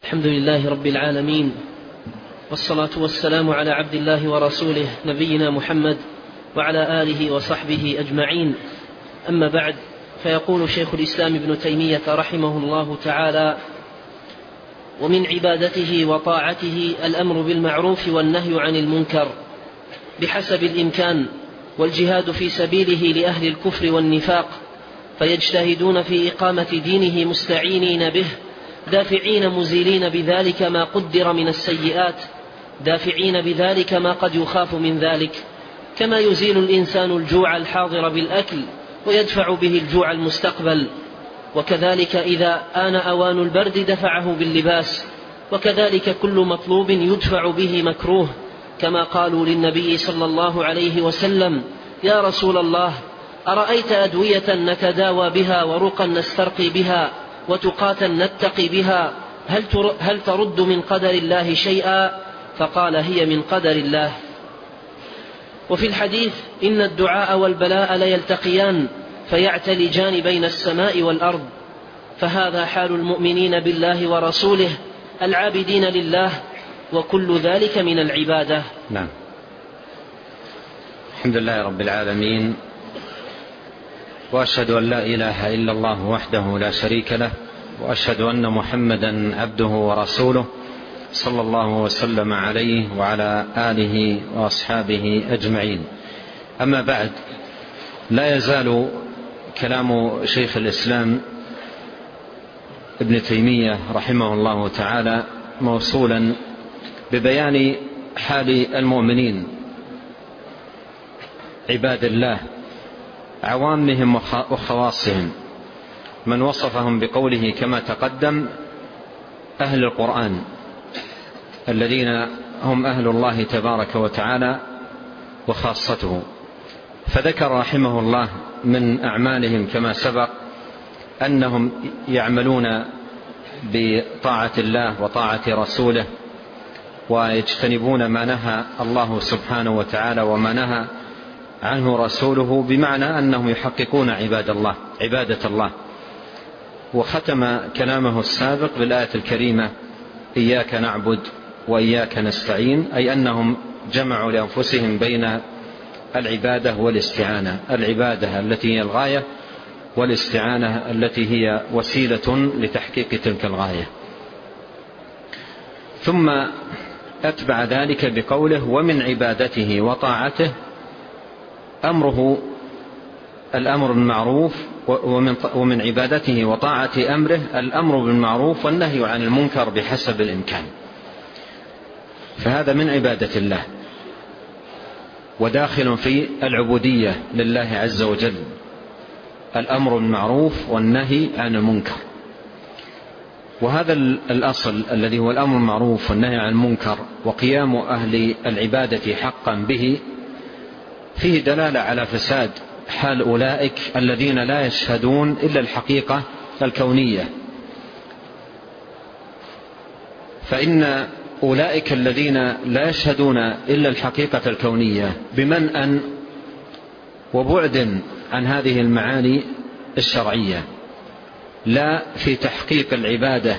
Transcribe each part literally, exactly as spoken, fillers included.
الحمد لله رب العالمين، والصلاة والسلام على عبد الله ورسوله نبينا محمد وعلى آله وصحبه أجمعين. أما بعد، فيقول شيخ الإسلام ابن تيمية رحمه الله تعالى: ومن عبادته وطاعته الأمر بالمعروف والنهي عن المنكر بحسب الإمكان، والجهاد في سبيله لأهل الكفر والنفاق، فيجتهدون في إقامة دينه مستعينين به، دافعين مزيلين بذلك ما قدر من السيئات، دافعين بذلك ما قد يخاف من ذلك، كما يزيل الإنسان الجوع الحاضر بالأكل ويدفع به الجوع المستقبل، وكذلك إذا آن أوان البرد دفعه باللباس، وكذلك كل مطلوب يدفع به مكروه، كما قالوا للنبي صلى الله عليه وسلم: يا رسول الله، أرأيت أدوية نتداوى بها ورقا نسترقي بها وتقاتا نتقي بها، هل ترد من قدر الله شيئا؟ فقال: هي من قدر الله. وفي الحديث: إن الدعاء والبلاء ليلتقيان فيعتلجان بين السماء والأرض، فهذا حال المؤمنين بالله ورسوله العابدين لله، وكل ذلك من العبادة. نعم. الحمد لله رب العالمين، وأشهد أن لا إله إلا الله وحده لا شريك له، وأشهد أن محمدا عبده ورسوله صلى الله وسلم عليه وعلى آله وأصحابه أجمعين. أما بعد، لا يزال كلام شيخ الإسلام ابن تيمية رحمه الله تعالى موصولا ببيان حال المؤمنين عباد الله عوامهم وخواصهم، من وصفهم بقوله كما تقدم أهل القرآن الذين هم أهل الله تبارك وتعالى وخاصته. فذكر رحمه الله من أعمالهم كما سبق أنهم يعملون بطاعة الله وطاعة رسوله، ويجتنبون ما نهى الله سبحانه وتعالى وما نهى عنه رسوله، بمعنى أنهم يحققون عباد الله عبادة الله. وختم كلامه السابق بالآية الكريمة: إياك نعبد وإياك نستعين، أي أنهم جمعوا لأنفسهم بين العبادة والاستعانة، العبادة التي هي الغاية، والاستعانة التي هي وسيلة لتحقيق تلك الغاية. ثم أتبع ذلك بقوله: ومن عبادته وطاعته أمره الأمر بالمعروف، ومن عبادته وطاعة أمره الأمر بالمعروف والنهي عن المنكر بحسب الإمكان. فهذا من عبادة الله وداخل في العبودية لله عز وجل، الأمر بالمعروف والنهي عن المنكر. وهذا الأصل الذي هو الأمر بالمعروف والنهي عن المنكر وقيام أهل العبادة حقا به فيه دلالة على فساد حال أولئك الذين لا يشهدون إلا الحقيقة الكونية. فإن أولئك الذين لا يشهدون إلا الحقيقة الكونية بمنأ وبعد عن هذه المعاني الشرعية، لا في تحقيق العبادة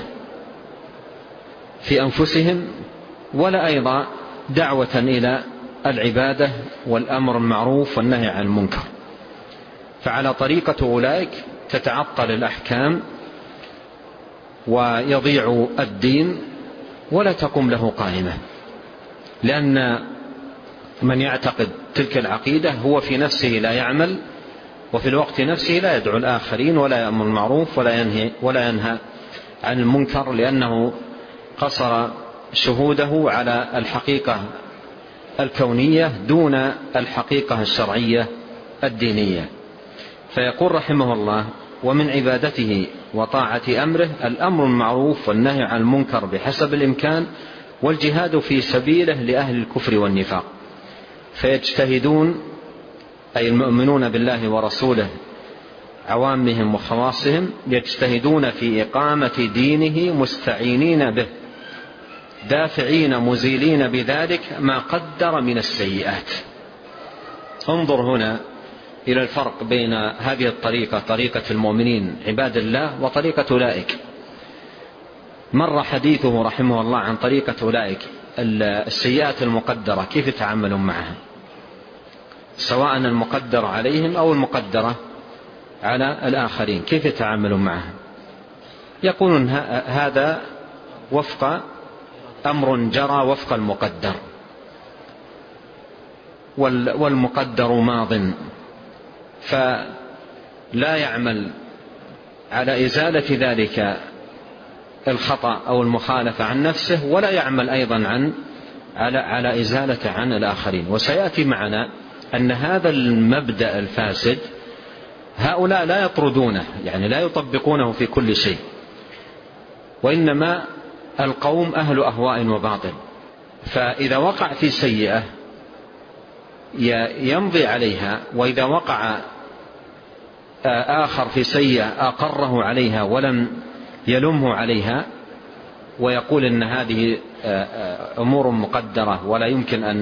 في أنفسهم، ولا أيضا دعوة إلى العبادة والأمر بالمعروف والنهي عن المنكر. فعلى طريقة أولئك تتعطل الأحكام ويضيع الدين ولا تقوم له قائمة، لأن من يعتقد تلك العقيدة هو في نفسه لا يعمل، وفي الوقت نفسه لا يدعو الآخرين ولا يأمر بالمعروف ولا ينهي ولا ينهى عن المنكر، لأنه قصر شهوده على الحقيقة الكونية دون الحقيقة الشرعية الدينية. فيقول رحمه الله: ومن عبادته وطاعة أمره الأمر بالمعروف والنهي عن المنكر بحسب الإمكان، والجهاد في سبيله لأهل الكفر والنفاق. فيجتهدون أي المؤمنون بالله ورسوله عوامهم وخواصهم يجتهدون في إقامة دينه مستعينين به، دافعين مزيلين بذلك ما قدر من السيئات. انظر هنا إلى الفرق بين هذه الطريقة، طريقة المؤمنين عباد الله، وطريقة أولئك. مر حديثه رحمه الله عن طريقة أولئك السيئات المقدرة كيف يتعاملون معها، سواء المقدرة عليهم أو المقدرة على الآخرين، كيف يتعاملون معها؟ يقولون هذا وفق أمر جرى وفق المقدر، والمقدر ماض، فلا يعمل على إزالة ذلك الخطأ أو المخالفة عن نفسه، ولا يعمل أيضا عن على على إزالة عن الآخرين. وسيأتي معنا أن هذا المبدأ الفاسد هؤلاء لا يطردونه، يعني لا يطبقونه في كل شيء، وإنما القوم أهل أهواء وباطل، فإذا وقع في سيئة يمضي عليها، وإذا وقع آخر في سيئة أقره عليها ولم يلمه عليها ويقول إن هذه أمور مقدرة ولا يمكن أن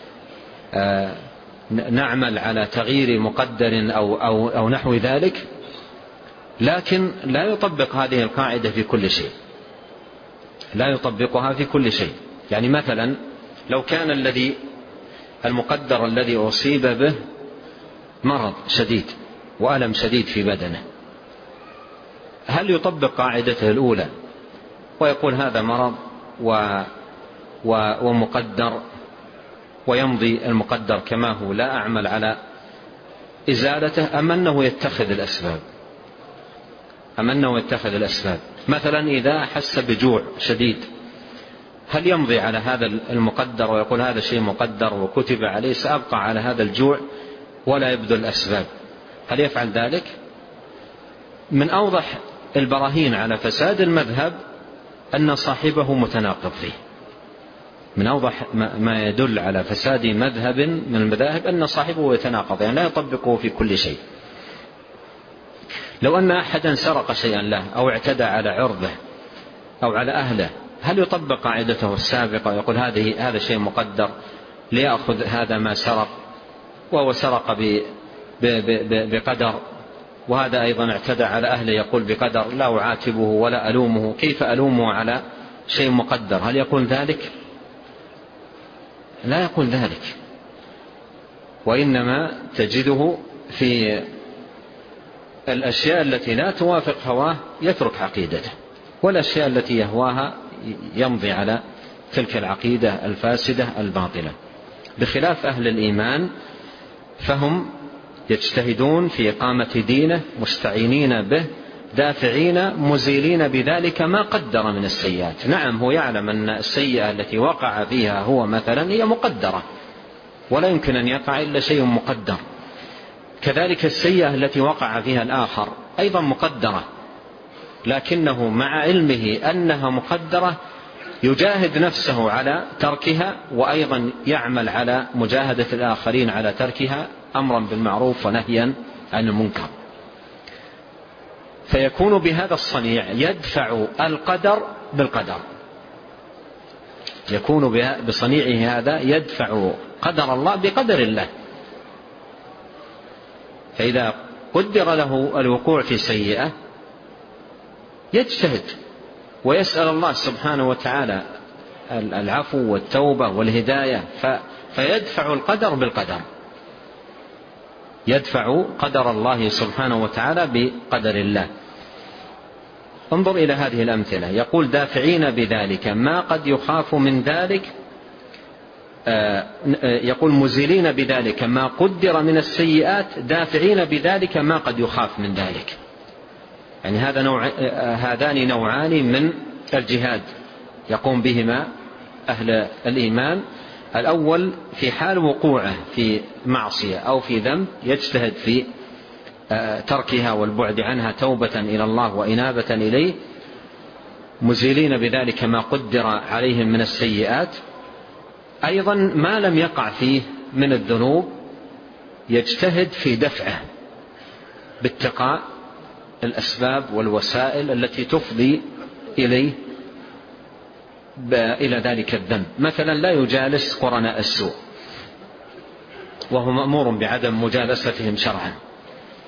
نعمل على تغيير مقدر أو, أو, أو نحو ذلك، لكن لا يطبق هذه القاعدة في كل شيء، لا يطبقها في كل شيء. يعني مثلا لو كان الذي المقدر الذي أصيب به مرض شديد وألم شديد في بدنه، هل يطبق قاعدته الأولى ويقول هذا مرض و ومقدر ويمضي المقدر كما هو، لا أعمل على إزالته، أم أنه يتخذ الأسباب أم أنه يتخذ الأسباب؟ مثلا إذا أحس بجوع شديد، هل يمضي على هذا المقدر ويقول هذا شيء مقدر وكتب عليه سأبقى على هذا الجوع ولا يبذل الأسباب؟ هل يفعل ذلك؟ من أوضح البراهين على فساد المذهب أن صاحبه متناقض فيه، من أوضح ما يدل على فساد مذهب من المذاهب أن صاحبه يتناقض، يعني لا يطبقه في كل شيء. لو أن أحدا سرق شيئا له أو اعتدى على عرضه أو على أهله، هل يطبق قاعدته السابقة ويقول هذه هذا شيء مقدر ليأخذ هذا ما سرق، وهو سرق بقدر، وهذا أيضا اعتدى على أهله يقول بقدر، لا أعاتبه ولا ألومه، كيف ألومه على شيء مقدر؟ هل يقول ذلك؟ لا يقول ذلك، وإنما تجده في الأشياء التي لا توافق هواه يترك عقيدته، والأشياء التي يهواها يمضي على تلك العقيدة الفاسدة الباطلة. بخلاف أهل الإيمان فهم يجتهدون في إقامة دينه مستعينين به دافعين مزيلين بذلك ما قدر من السيئات. نعم هو يعلم أن السيئة التي وقع فيها هو مثلا هي مقدرة ولا يمكن أن يقع إلا شيء مقدر، كذلك السيئة التي وقع فيها الآخر أيضا مقدرة، لكنه مع علمه أنها مقدرة يجاهد نفسه على تركها، وأيضا يعمل على مجاهدة الآخرين على تركها أمرا بالمعروف ونهيا عن المنكر، فيكون بهذا الصنيع يدفع القدر بالقدر، يكون بصنيعه هذا يدفع قدر الله بقدر الله. فإذا قدر له الوقوع في سيئة يجتهد ويسأل الله سبحانه وتعالى العفو والتوبة والهداية، فيدفع القدر بالقدر، يدفع قدر الله سبحانه وتعالى بقدر الله. انظر إلى هذه الأمثلة، يقول دافعين بذلك ما قد يخاف من ذلك، يقول مزيلين بذلك ما قدر من السيئات دافعين بذلك ما قد يخاف من ذلك. يعني هذا نوع هذان نوعان من الجهاد يقوم بهما أهل الإيمان. الأول في حال وقوعه في معصية أو في ذنب يجتهد في تركها والبعد عنها توبة إلى الله وإنابة إليه، مزيلين بذلك ما قدر عليهم من السيئات. أيضا ما لم يقع فيه من الذنوب يجتهد في دفعه باتقاء الأسباب والوسائل التي تفضي إليه إلى ذلك الذنب. مثلا لا يجالس قرناء السوء وهو مأمور بعدم مجالستهم شرعا،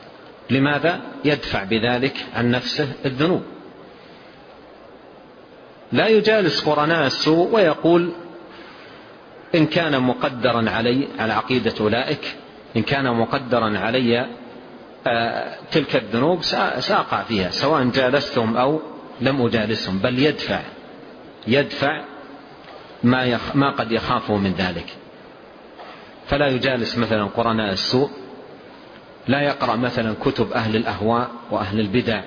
لماذا؟ يدفع بذلك عن نفسه الذنوب. لا يجالس قرناء السوء ويقول إن كان مقدرا علي على عقيدة أولئك إن كان مقدرا علي تلك الذنوب سأقع فيها سواء جالستهم أو لم أجالسهم، بل يدفع يدفع ما, يخ ما قد يخافه من ذلك. فلا يجالس مثلا قرناء السوء، لا يقرأ مثلا كتب أهل الأهواء وأهل البدع.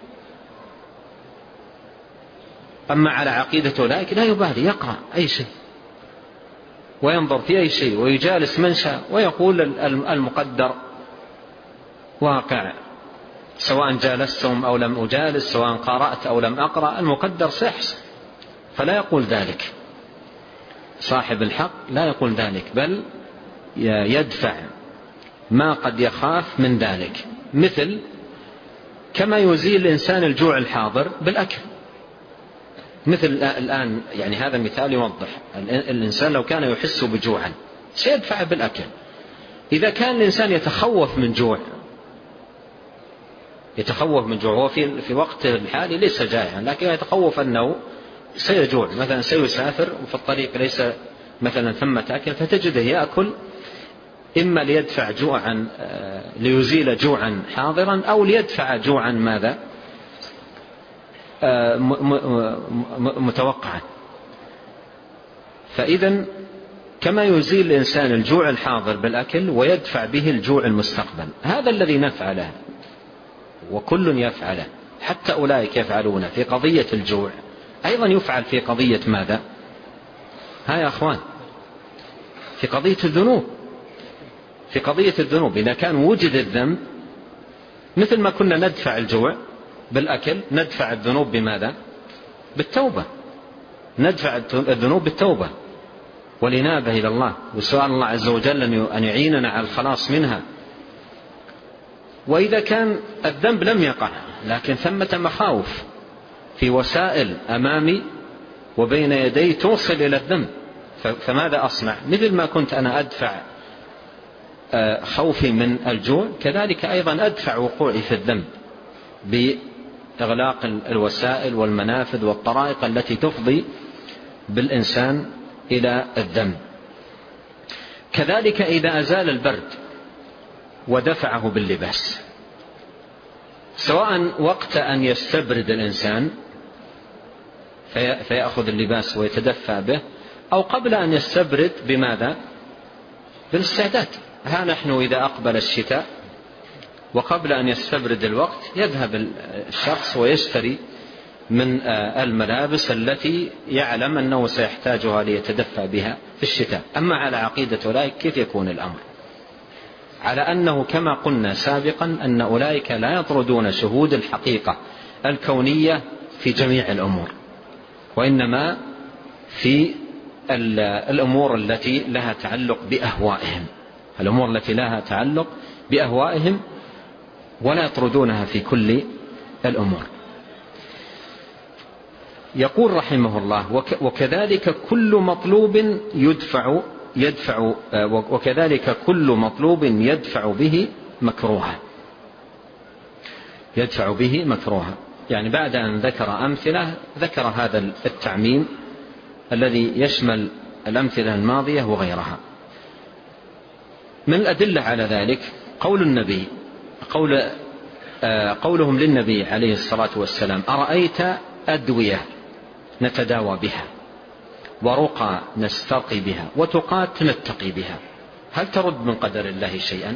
أما على عقيدة أولئك لا يبالي، يقرأ أي شيء وينظر في أي شيء ويجالس من شاء ويقول المقدر واقع، سواء جالستهم أو لم أجالس، سواء قرأت أو لم أقرأ، المقدر سيحصل. فلا يقول ذلك صاحب الحق، لا يقول ذلك، بل يدفع ما قد يخاف من ذلك. مثل كما يزيل الإنسان الجوع الحاضر بالأكل. مثل الآن يعني هذا مثال يوضح الإنسان لو كان يحس بجوعا سيدفع بالأكل. إذا كان الإنسان يتخوف من جوع يتخوف من جوع هو في في وقت الحالي ليس جائعا، لكن يتخوف أنه سيجوع، مثلا سيسافر وفي الطريق ليس مثلا ثمة أكل، فتجده يأكل إما ليدفع جوعا ليزيل جوعا حاضرا أو ليدفع جوعا ماذا متوقعا. فإذا كما يزيل الإنسان الجوع الحاضر بالأكل ويدفع به الجوع المستقبل، هذا الذي نفعله وكل يفعله، حتى أولئك يفعلون في قضية الجوع أيضا يفعل في قضية ماذا؟ ها يا أخوان، في قضية الذنوب. في قضية الذنوب إذا كان وجد الذنب مثل ما كنا ندفع الجوع بالأكل ندفع الذنوب بماذا؟ بالتوبة. ندفع الذنوب بالتوبة والإنابة إلى الله وسؤال الله عز وجل أن يعيننا على الخلاص منها. وإذا كان الذنب لم يقع لكن ثمة مخاوف في وسائل أمامي وبين يدي توصل إلى الذنب، فماذا أصنع؟ مثل ما كنت أنا أدفع خوفي من الجوع كذلك أيضا أدفع وقوعي في الذنب بإغلاق الوسائل والمنافذ والطرائق التي تفضي بالإنسان إلى الذنب. كذلك إذا أزال البرد ودفعه باللباس، سواء وقت أن يستبرد الإنسان فيأخذ اللباس ويتدفى به، أو قبل أن يستبرد بماذا؟ بالاستعداد. ها نحن إذا أقبل الشتاء وقبل أن يستبرد الوقت يذهب الشخص ويشتري من الملابس التي يعلم أنه سيحتاجها ليتدفى بها في الشتاء. أما على عقيدة أولئك كيف يكون الأمر؟ على أنه كما قلنا سابقا أن أولئك لا يطردون شهود الحقيقة الكونية في جميع الأمور، وإنما في الأمور التي لها تعلق بأهوائهم، الأمور التي لها تعلق بأهوائهم، ولا يطردونها في كل الأمور. يقول رحمه الله وكذلك كل مطلوب يدفع يدفع وكذلك كل مطلوب يدفع به مكروها يدفع به مكروها يعني بعد أن ذكر أمثلة ذكر هذا التعميم الذي يشمل الأمثلة الماضية وغيرها. من الأدلة على ذلك قول النبي قول قولهم للنبي عليه الصلاة والسلام أرأيت أدوية نتداوى بها ورقى نسترقي بها وتقات نتقي بها، هل ترد من قدر الله شيئا؟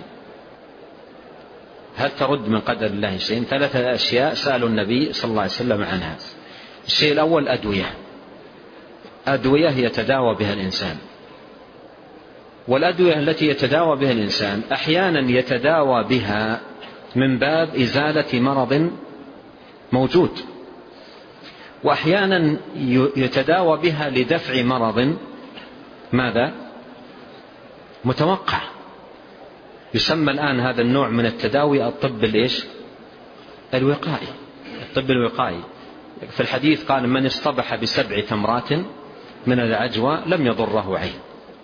هل ترد من قدر الله شيئا؟ ثلاثة أشياء سألوا النبي صلى الله عليه وسلم عنها. الشيء الأول أدوية أدوية يتداوى بها الإنسان، والأدوية التي يتداوى بها الإنسان أحيانا يتداوى بها من باب إزالة مرض موجود، وأحيانا يتداوى بها لدفع مرض ماذا؟ متوقع. يسمى الآن هذا النوع من التداوي الطب الإيش؟ الوقائي. الطب الوقائي. في الحديث قال من اصطبح بسبع تمرات من العجوى لم يضره عين.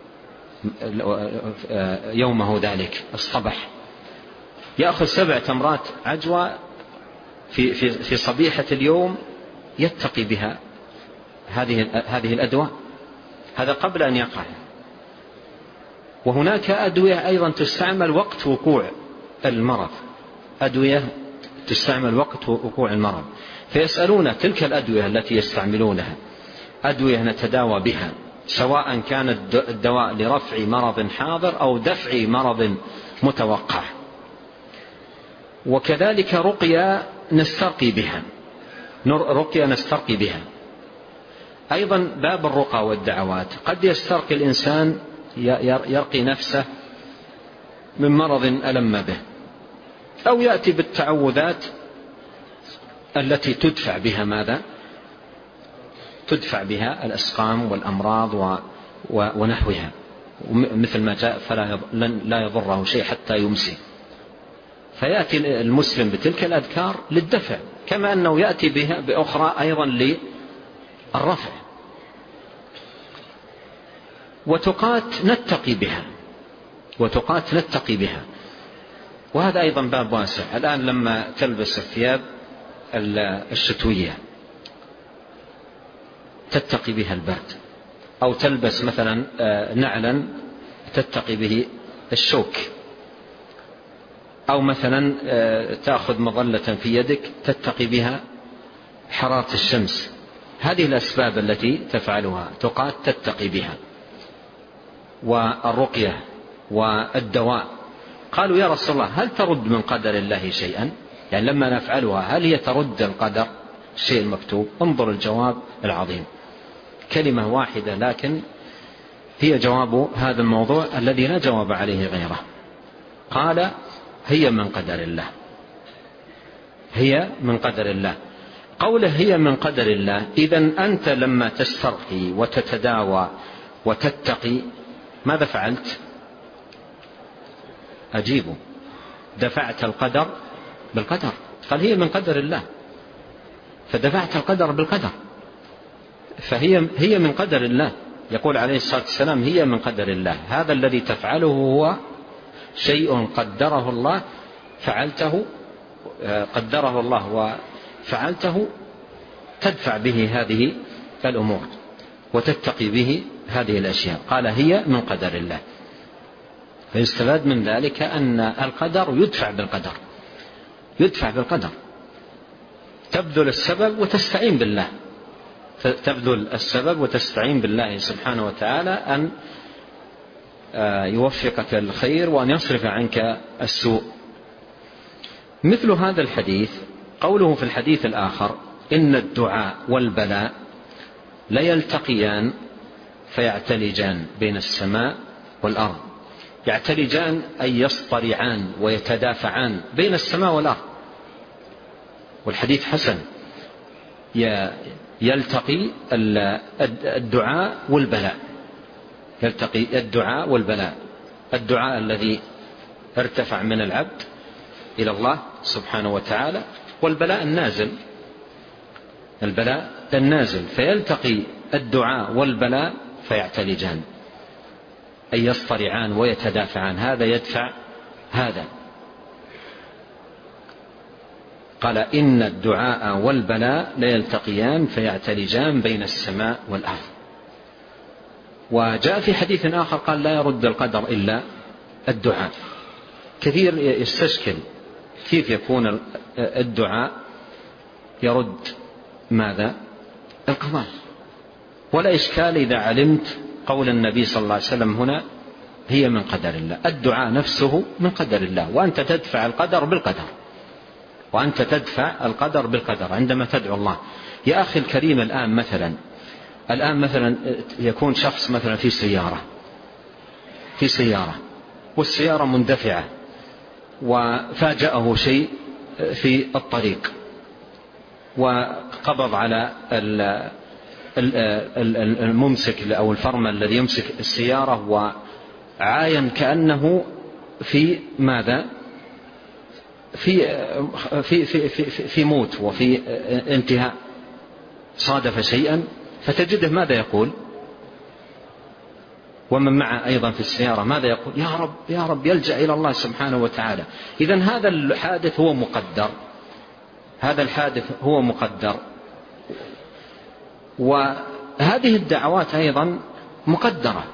يومه ذلك اصطبح يأخذ سبع تمرات عجوى في, في, في صبيحة اليوم يتقي بها هذه هذه الأدواء، هذا قبل أن يقع. وهناك أدوية أيضا تستعمل وقت وقوع المرض، أدوية تستعمل وقت وقوع المرض، فيسألون تلك الأدوية التي يستعملونها أدوية نتداوى بها، سواء كان الدواء لرفع مرض حاضر أو دفع مرض متوقع. وكذلك رقية نسترقي بها، رقية نسترقي بها أيضا. باب الرقى والدعوات، قد يسترقي الإنسان يرقي نفسه من مرض ألم به، أو يأتي بالتعوذات التي تدفع بها ماذا؟ تدفع بها الأسقام والأمراض ونحوها، مثل ما جاء فلا لا يضره شيء حتى يمسي. فيأتي المسلم بتلك الأذكار للدفع، كما أنه يأتي بها بأخرى أيضا للرفع. وتقات نتقي بها، وتقات نتقي بها، وهذا أيضا باب واسع. الآن لما تلبس الثياب الشتوية تتقي بها البرد، أو تلبس مثلا نعلا تتقي به الشوك، أو مثلا تأخذ مظلة في يدك تتقي بها حرارة الشمس. هذه الأسباب التي تفعلها تقات تتقي بها. والرقية والدواء، قالوا يا رسول الله هل ترد من قدر الله شيئا؟ يعني لما نفعلها هل هي ترد القدر الشيء المكتوب؟ انظر الجواب العظيم، كلمة واحدة لكن هي جواب هذا الموضوع الذي لا جواب عليه غيره. قال هي من قدر الله، هي من قدر الله. قوله هي من قدر الله، إذن أنت لما تسترقي وتتداوى وتتقي ماذا فعلت؟ أجيبوا، دفعت القدر بالقدر. قال هي من قدر الله، فدفعت القدر بالقدر، فهي هي من قدر الله. يقول عليه الصلاة والسلام هي من قدر الله، هذا الذي تفعله هو شيء قدره الله فعلته، قدره الله وفعلته، تدفع به هذه الأمور وتتقي به هذه الأشياء. قال هي من قدر الله، فيستفاد من ذلك أن القدر يدفع بالقدر، يدفع بالقدر. تبذل السبب وتستعين بالله، تبذل السبب وتستعين بالله سبحانه وتعالى أن يوفقك الخير وأن يصرف عنك السوء. مثل هذا الحديث قوله في الحديث الآخر إن الدعاء والبلاء لا يلتقيان فيعتلجان بين السماء والأرض. يعتلجان أي يصطرعان ويتدافعان بين السماء والأرض، والحديث حسن. يلتقي الدعاء والبلاء، يلتقي الدعاء والبلاء، الدعاء الذي ارتفع من العبد إلى الله سبحانه وتعالى، والبلاء النازل، البلاء النازل. فيلتقي الدعاء والبلاء فيعتلجان أي يصطرعان ويتدافعان، هذا يدفع هذا. قال إن الدعاء والبلاء لا يلتقيان فيعتلجان بين السماء والأرض. وجاء في حديث آخر قال لا يرد القدر إلا الدعاء. كثير يستشكل كيف يكون الدعاء يرد ماذا؟ القضاء. ولا إشكال إذا علمت قول النبي صلى الله عليه وسلم هنا هي من قدر الله. الدعاء نفسه من قدر الله، وأنت تدفع القدر بالقدر، وأنت تدفع القدر بالقدر عندما تدعو الله. يا أخي الكريم، الآن مثلا الآن مثلا يكون شخص مثلا في سيارة في سيارة والسيارة مندفعة وفاجأه شيء في الطريق، وقبض على الممسك أو الفرمل الذي يمسك السيارة، وعاين كأنه في ماذا؟ في في في في, في موت وفي انتهاء، صادف شيئا، فتجده ماذا يقول؟ ومن معه أيضا في السيارة ماذا يقول؟ يا رب يا رب، يلجأ إلى الله سبحانه وتعالى. إذن هذا الحادث هو مقدر، هذا الحادث هو مقدر. وهذه الدعوات أيضا مقدرة،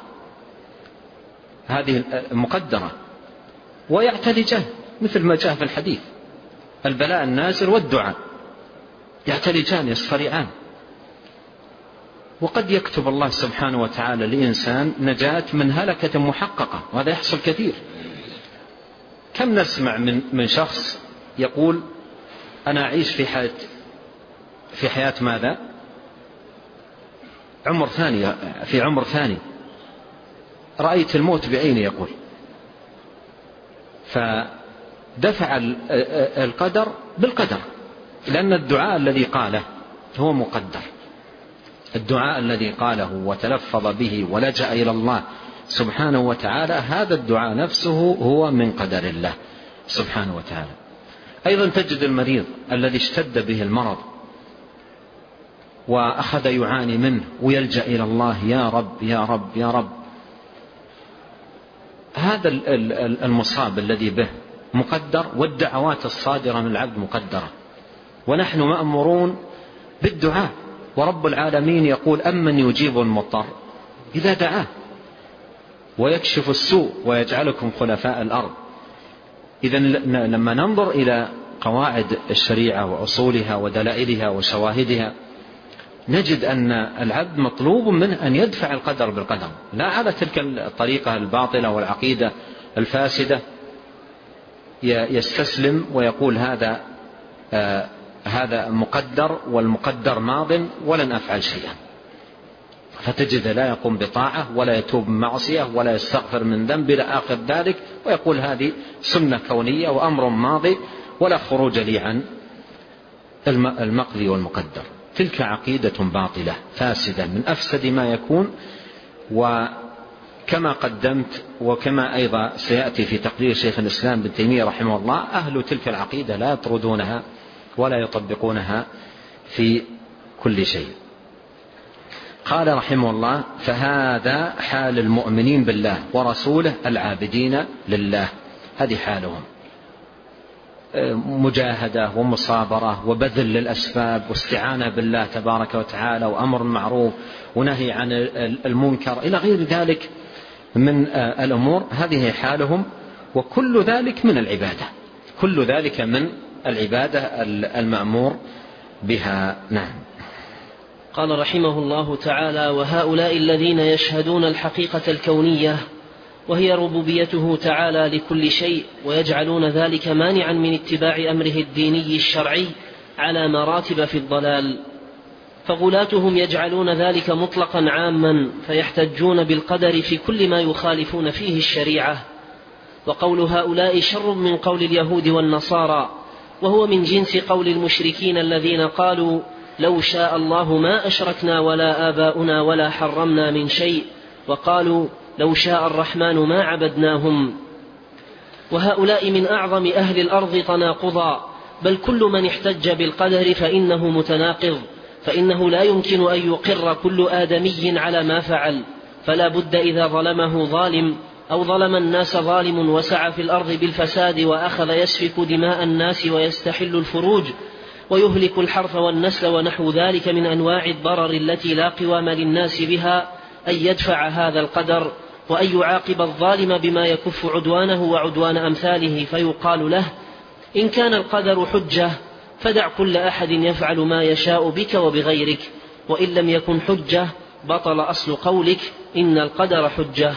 هذه مقدرة ويعتلجان مثل ما جاء في الحديث: البلاء النازل والدعاء يعتلجان يصطرعان. وقد يكتب الله سبحانه وتعالى لإنسان نجاة من هلكة محققة، وهذا يحصل كثير. كم نسمع من من شخص يقول: أنا أعيش في حياة في حياة ماذا؟ عمر ثاني، في عمر ثاني، رأيت الموت بعيني، يقول. فدفع القدر بالقدر، لأن الدعاء الذي قاله هو مقدر. الدعاء الذي قاله وتلفظ به ولجأ إلى الله سبحانه وتعالى، هذا الدعاء نفسه هو من قدر الله سبحانه وتعالى. أيضا تجد المريض الذي اشتد به المرض وأخذ يعاني منه ويلجأ إلى الله: يا رب يا رب يا رب. هذا المصاب الذي به مقدر، والدعوات الصادرة من العبد مقدرة، ونحن مأمورون بالدعاء. ورب العالمين يقول: أمن يجيب المضطر إذا دعاه ويكشف السوء ويجعلكم خلفاء الأرض. إذن لما ننظر إلى قواعد الشريعة وأصولها ودلائلها وشواهدها، نجد أن العبد مطلوب منه أن يدفع القدر بالقدر، لا على تلك الطريقة الباطلة والعقيدة الفاسدة يستسلم ويقول: هذا آه هذا مقدر والمقدر ماض ولن أفعل شيئا، فتجد لا يقوم بطاعة ولا يتوب من معصية ولا يستغفر من ذنب إلى آخر ذلك، ويقول: هذه سنة كونية وأمر ماضي ولا خروج لي عن المقضي والمقدر. تلك عقيدة باطلة فاسدة من أفسد ما يكون. وكما قدمت وكما أيضا سيأتي في تقرير شيخ الإسلام ابن تيمية رحمه الله، أهل تلك العقيدة لا يطردونها ولا يطبقونها في كل شيء. قال رحمه الله: فهذا حال المؤمنين بالله ورسوله العابدين لله، هذه حالهم، مجاهدة ومصابرة وبذل للأسباب واستعانة بالله تبارك وتعالى وأمر معروف ونهي عن المنكر إلى غير ذلك من الأمور. هذه حالهم، وكل ذلك من العبادة، كل ذلك من العبادة المأمور بها. نعم. قال رحمه الله تعالى: وهؤلاء الذين يشهدون الحقيقة الكونية وهي ربوبيته تعالى لكل شيء، ويجعلون ذلك مانعا من اتباع أمره الديني الشرعي على مراتب في الضلال، فغلاتهم يجعلون ذلك مطلقا عاما، فيحتجون بالقدر في كل ما يخالفون فيه الشريعة. وقول هؤلاء شر من قول اليهود والنصارى، وهو من جنس قول المشركين الذين قالوا: لو شاء الله ما أشركنا ولا آباؤنا ولا حرمنا من شيء، وقالوا: لو شاء الرحمن ما عبدناهم. وهؤلاء من أعظم أهل الأرض تناقضا، بل كل من احتج بالقدر فإنه متناقض، فإنه لا يمكن أن يقر كل آدمي على ما فعل، فلا بد إذا ظلمه ظالم أو ظلم الناس ظالم وسعى في الأرض بالفساد وأخذ يسفك دماء الناس ويستحل الفروج ويهلك الحرث والنسل ونحو ذلك من أنواع الضرر التي لا قوام للناس بها، أن يدفع هذا القدر، وأن يعاقب الظالم بما يكف عدوانه وعدوان أمثاله، فيقال له: إن كان القدر حجة فدع كل أحد يفعل ما يشاء بك وبغيرك، وإن لم يكن حجة بطل أصل قولك إن القدر حجة.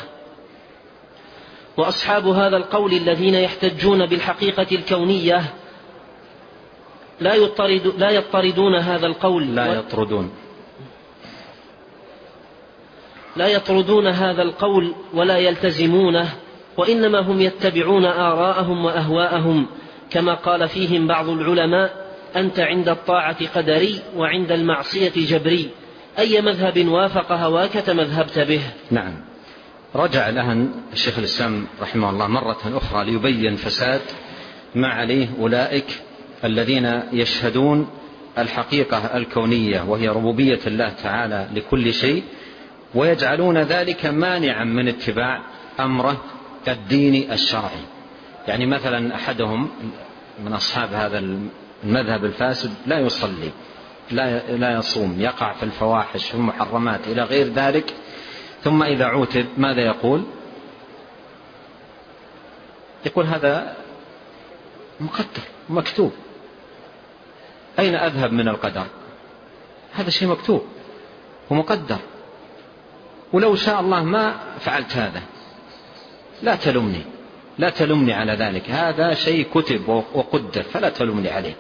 وأصحاب هذا القول الذين يحتجون بالحقيقة الكونية لا يطرد لا يطردون هذا القول لا يطردون لا يطردون هذا القول ولا يلتزمونه، وإنما هم يتبعون آراءهم وأهواءهم، كما قال فيهم بعض العلماء: أنت عند الطاعة قدري وعند المعصية جبري، أي مذهب وافق هواك تمذهبت به. نعم. رجع الآن الشيخ الإسلام رحمه الله مرة أخرى ليبين فساد ما عليه أولئك الذين يشهدون الحقيقة الكونية وهي ربوبية الله تعالى لكل شيء، ويجعلون ذلك مانعا من اتباع أمره الديني الشرعي. يعني مثلا أحدهم من أصحاب هذا المذهب الفاسد لا يصلي لا لا يصوم، يقع في الفواحش في المحرمات إلى غير ذلك، ثم إذا عوتب ماذا يقول؟ يقول هذا مقدر مكتوب، أين أذهب من القدر؟ هذا شيء مكتوب ومقدر، ولو شاء الله ما فعلت هذا، لا تلومني لا تلومني على ذلك، هذا شيء كتب وقدر فلا تلومني عليه.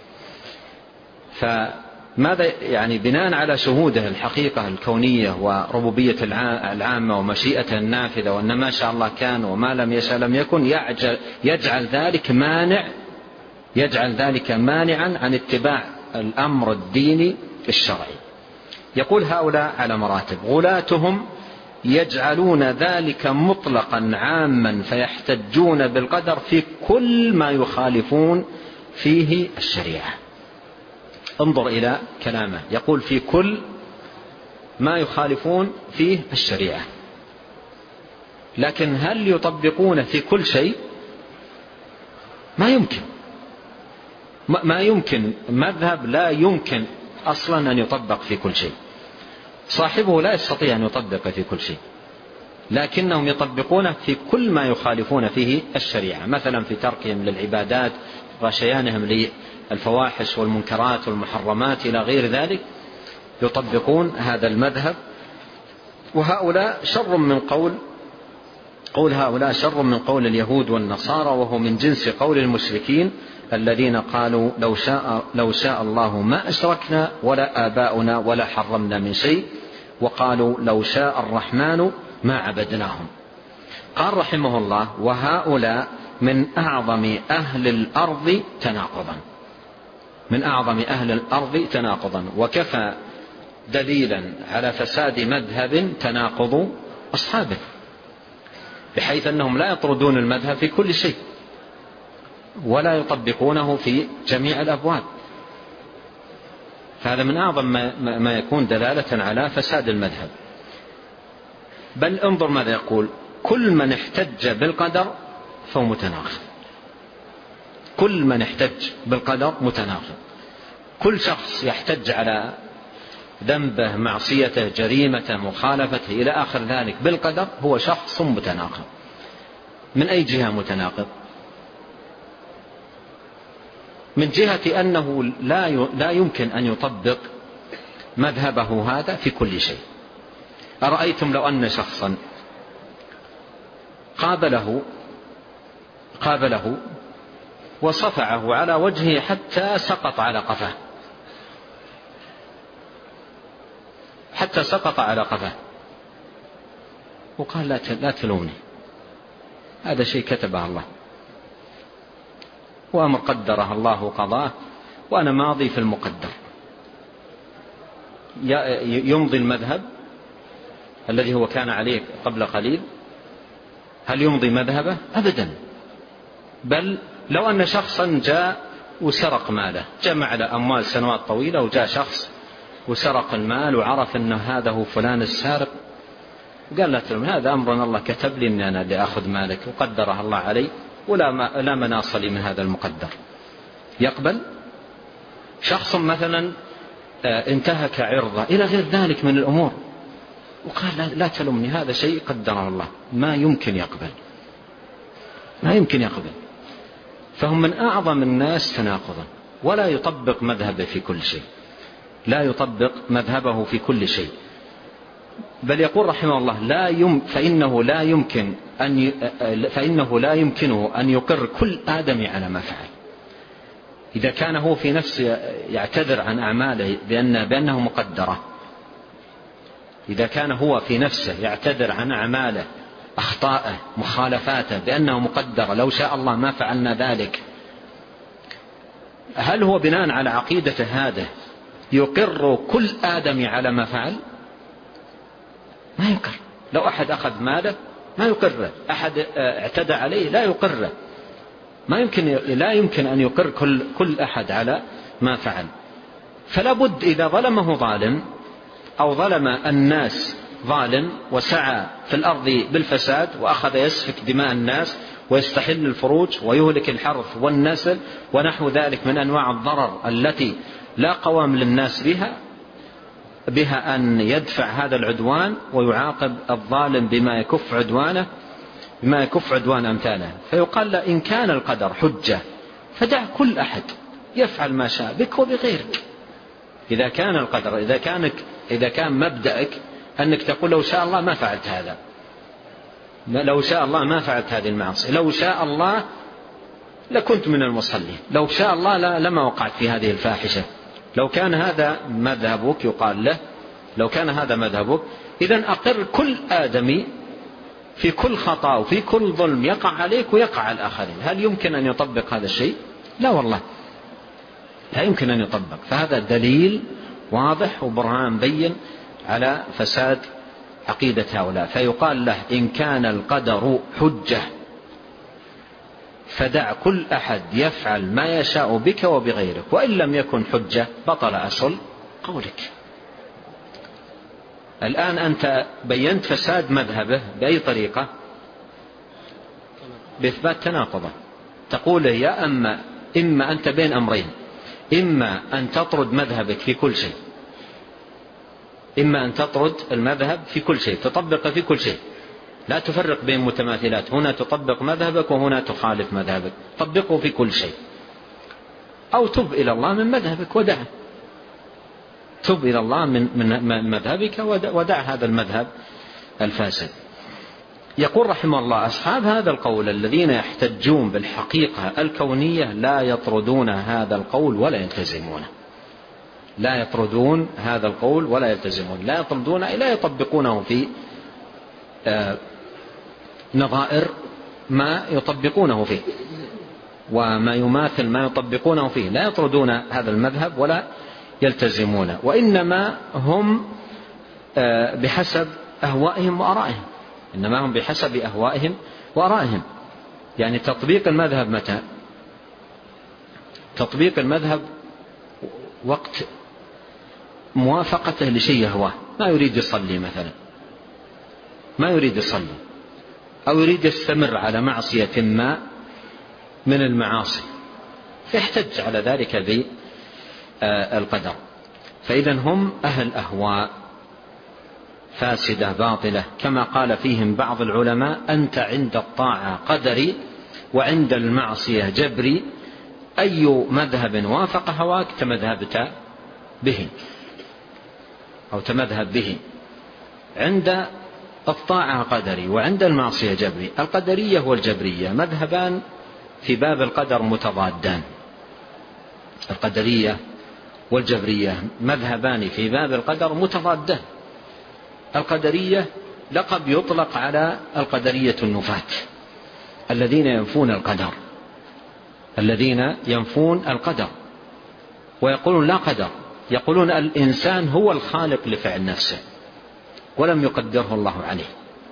فماذا يعني بناء على شهوده الحقيقة الكونية وربوبية العامة ومشيئته النافذة وأن ما شاء الله كان وما لم يشاء لم يكن، يجعل, يجعل ذلك مانع يجعل ذلك مانعا عن اتباع الأمر الديني الشرعي. يقول هؤلاء على مراتب: غلاتهم يجعلون ذلك مطلقا عاما فيحتجون بالقدر في كل ما يخالفون فيه الشريعة. انظر إلى كلامه، يقول في كل ما يخالفون فيه الشريعة، لكن هل يطبقون في كل شيء؟ ما يمكن ما يمكن مذهب لا يمكن أصلا أن يطبق في كل شيء، صاحبه لا يستطيع أن يطبق في كل شيء، لكنهم يطبقونه في كل ما يخالفون فيه الشريعة، مثلا في تركهم للعبادات، غشيانهم للفواحش والمنكرات والمحرمات إلى غير ذلك، يطبقون هذا المذهب. وهؤلاء شر من قول قول هؤلاء شر من قول اليهود والنصارى، وهو من جنس قول المشركين الذين قالوا لو شاء, لو شاء الله ما أشركنا ولا آباؤنا ولا حرمنا من شيء، وقالوا لو شاء الرحمن ما عبدناهم. قال رحمه الله: وهؤلاء من أعظم أهل الأرض تناقضا من أعظم أهل الأرض تناقضا وكفى دليلا على فساد مذهب تناقض أصحابه، بحيث أنهم لا يطردون المذهب في كل شيء ولا يطبقونه في جميع الأبواب، فهذا من أعظم ما يكون دلالة على فساد المذهب. بل انظر ماذا يقول: كل من احتج بالقدر فهو متناقض. كل من احتج بالقدر متناقض. كل شخص يحتج على ذنبه، معصيته، جريمته، مخالفته إلى آخر ذلك بالقدر هو شخص متناقض. من أي جهة متناقض؟ من جهة أنه لا يمكن أن يطبق مذهبه هذا في كل شيء. أرأيتم لو أن شخصا قابله قابله وصفعه على وجهه حتى سقط على قفاه حتى سقط على قفاه وقال لا لا تلومني، هذا شيء كتبه الله وأمر قدره الله قضاه وأنا ماضي في المقدر. يمضي المذهب الذي هو كان عليه قبل قليل؟ هل يمضي مذهبه؟ أبدا. بل لو أن شخصا جاء وسرق ماله، جمع له أموال سنوات طويلة، وجاء شخص وسرق المال وعرف أن هذا هو فلان السارق، قال لا تلوم، هذا أمر الله كتب لي أن أنا اللي أخذ مالك وقدرها الله علي ولا لا مناص لي من هذا المقدر. يقبل؟ شخص مثلا انتهك عرضه إلى غير ذلك من الأمور وقال لا تلومني، هذا شيء قدره الله، ما يمكن يقبل ما يمكن يقبل. فهم من أعظم الناس تناقضا، ولا يطبق مذهبه في كل شيء لا يطبق مذهبه في كل شيء. بل يقول رحمه الله: لا يم فإنه لا يمكن أن ي... فإنه لا يمكنه أن يقر كل آدم على ما فعل. إذا كان هو في نفسه يعتذر عن أعماله بأن بأنه مقدرة، إذا كان هو في نفسه يعتذر عن أعماله، أخطائه، مخالفاته بأنه مقدرة، لو شاء الله ما فعلنا ذلك، هل هو بناء على عقيدة هذا يقر كل آدم على ما فعل؟ ما يقر. لو أحد أخذ ماله ما يقره، أحد اعتدى عليه لا يقره، ما يمكن لا يمكن أن يقر كل كل أحد على ما فعل. فلا بد إذا ظلمه ظالم أو ظلم الناس ظالم وسعى في الأرض بالفساد وأخذ يسفك دماء الناس ويستحل الفروج ويهلك الحرث والنسل ونحو ذلك من أنواع الضرر التي لا قوام للناس بها بها أن يدفع هذا العدوان ويعاقب الظالم بما يكف عدوانه بما يكف عدوان أمثاله. فيقال له إن كان القدر حجة فدع كل أحد يفعل ما شاء بك وبغيرك. إذا كان القدر إذا كانك إذا كان مبدأك أنك تقول لو شاء الله ما فعلت هذا، لو شاء الله ما فعلت هذه المعصية، لو شاء الله لكنت من المصلين، لو شاء الله لما وقعت في هذه الفاحشة، لو كان هذا مذهبك يقال له لو كان هذا مذهبك إذن أقر كل آدمي في كل خطأ وفي كل ظلم يقع عليك ويقع على الآخرين. هل يمكن أن يطبق هذا الشيء؟ لا والله لا يمكن أن يطبق. فهذا دليل واضح وبرهان بين على فساد عقيدة هؤلاء. فيقال له إن كان القدر حجة فدع كل أحد يفعل ما يشاء بك وبغيرك، وإن لم يكن حجة بطل أصل قولك. الآن أنت بينت فساد مذهبه بأي طريقة؟ بإثبات تناقضه. تقول يا أما إما أنت بين أمرين، إما أن تطرد مذهبك في كل شيء، إما أن تطرد المذهب في كل شيء تطبق في كل شيء، لا تفرق بين متماثلات، هنا تطبق مذهبك وهنا تخالف مذهبك، طبقه في كل شيء. أو تب إلى الله من مذهبك ودعه، تب إلى الله من, من مذهبك ودع هذا المذهب الفاسد. يقول رحمه الله أصحاب هذا القول الذين يحتجون بالحقيقة الكونية لا يطردون هذا القول ولا يلتزمونه، لا يطردون هذا القول ولا يلتزمون، لا يطردون لا يطبقونه في آه نظائر ما يطبقونه فيه وما يماثل ما يطبقونه فيه، لا يطردون هذا المذهب ولا يلتزمونه، وإنما هم آه بحسب أهوائهم وأرائهم، إنما هم بحسب أهوائهم وأرائهم. يعني تطبيق المذهب متى؟ تطبيق المذهب وقت موافقته لشيء يهواه، ما يريد يصلي مثلا، ما يريد يصلي أو يريد يستمر على معصية ما من المعاصي فيحتج على ذلك بالقدر. فإذا هم أهل أهواء فاسدة باطلة، كما قال فيهم بعض العلماء أنت عند الطاعة قدري وعند المعصية جبري، أي مذهب وافق هواك تمذهبت به أو تمذهب به. عند الطاعة قدري وعند المعصية جبري. القدرية والجبرية مذهبان في باب القدر متضادان، القدرية والجبرية مذهبان في باب القدر متضادان. القدرية لقب يطلق على القدرية النفاة الذين ينفون القدر، الذين ينفون القدر ويقولون لا قدر، يقولون الإنسان هو الخالق لفعل نفسه ولم يقدره الله عليه.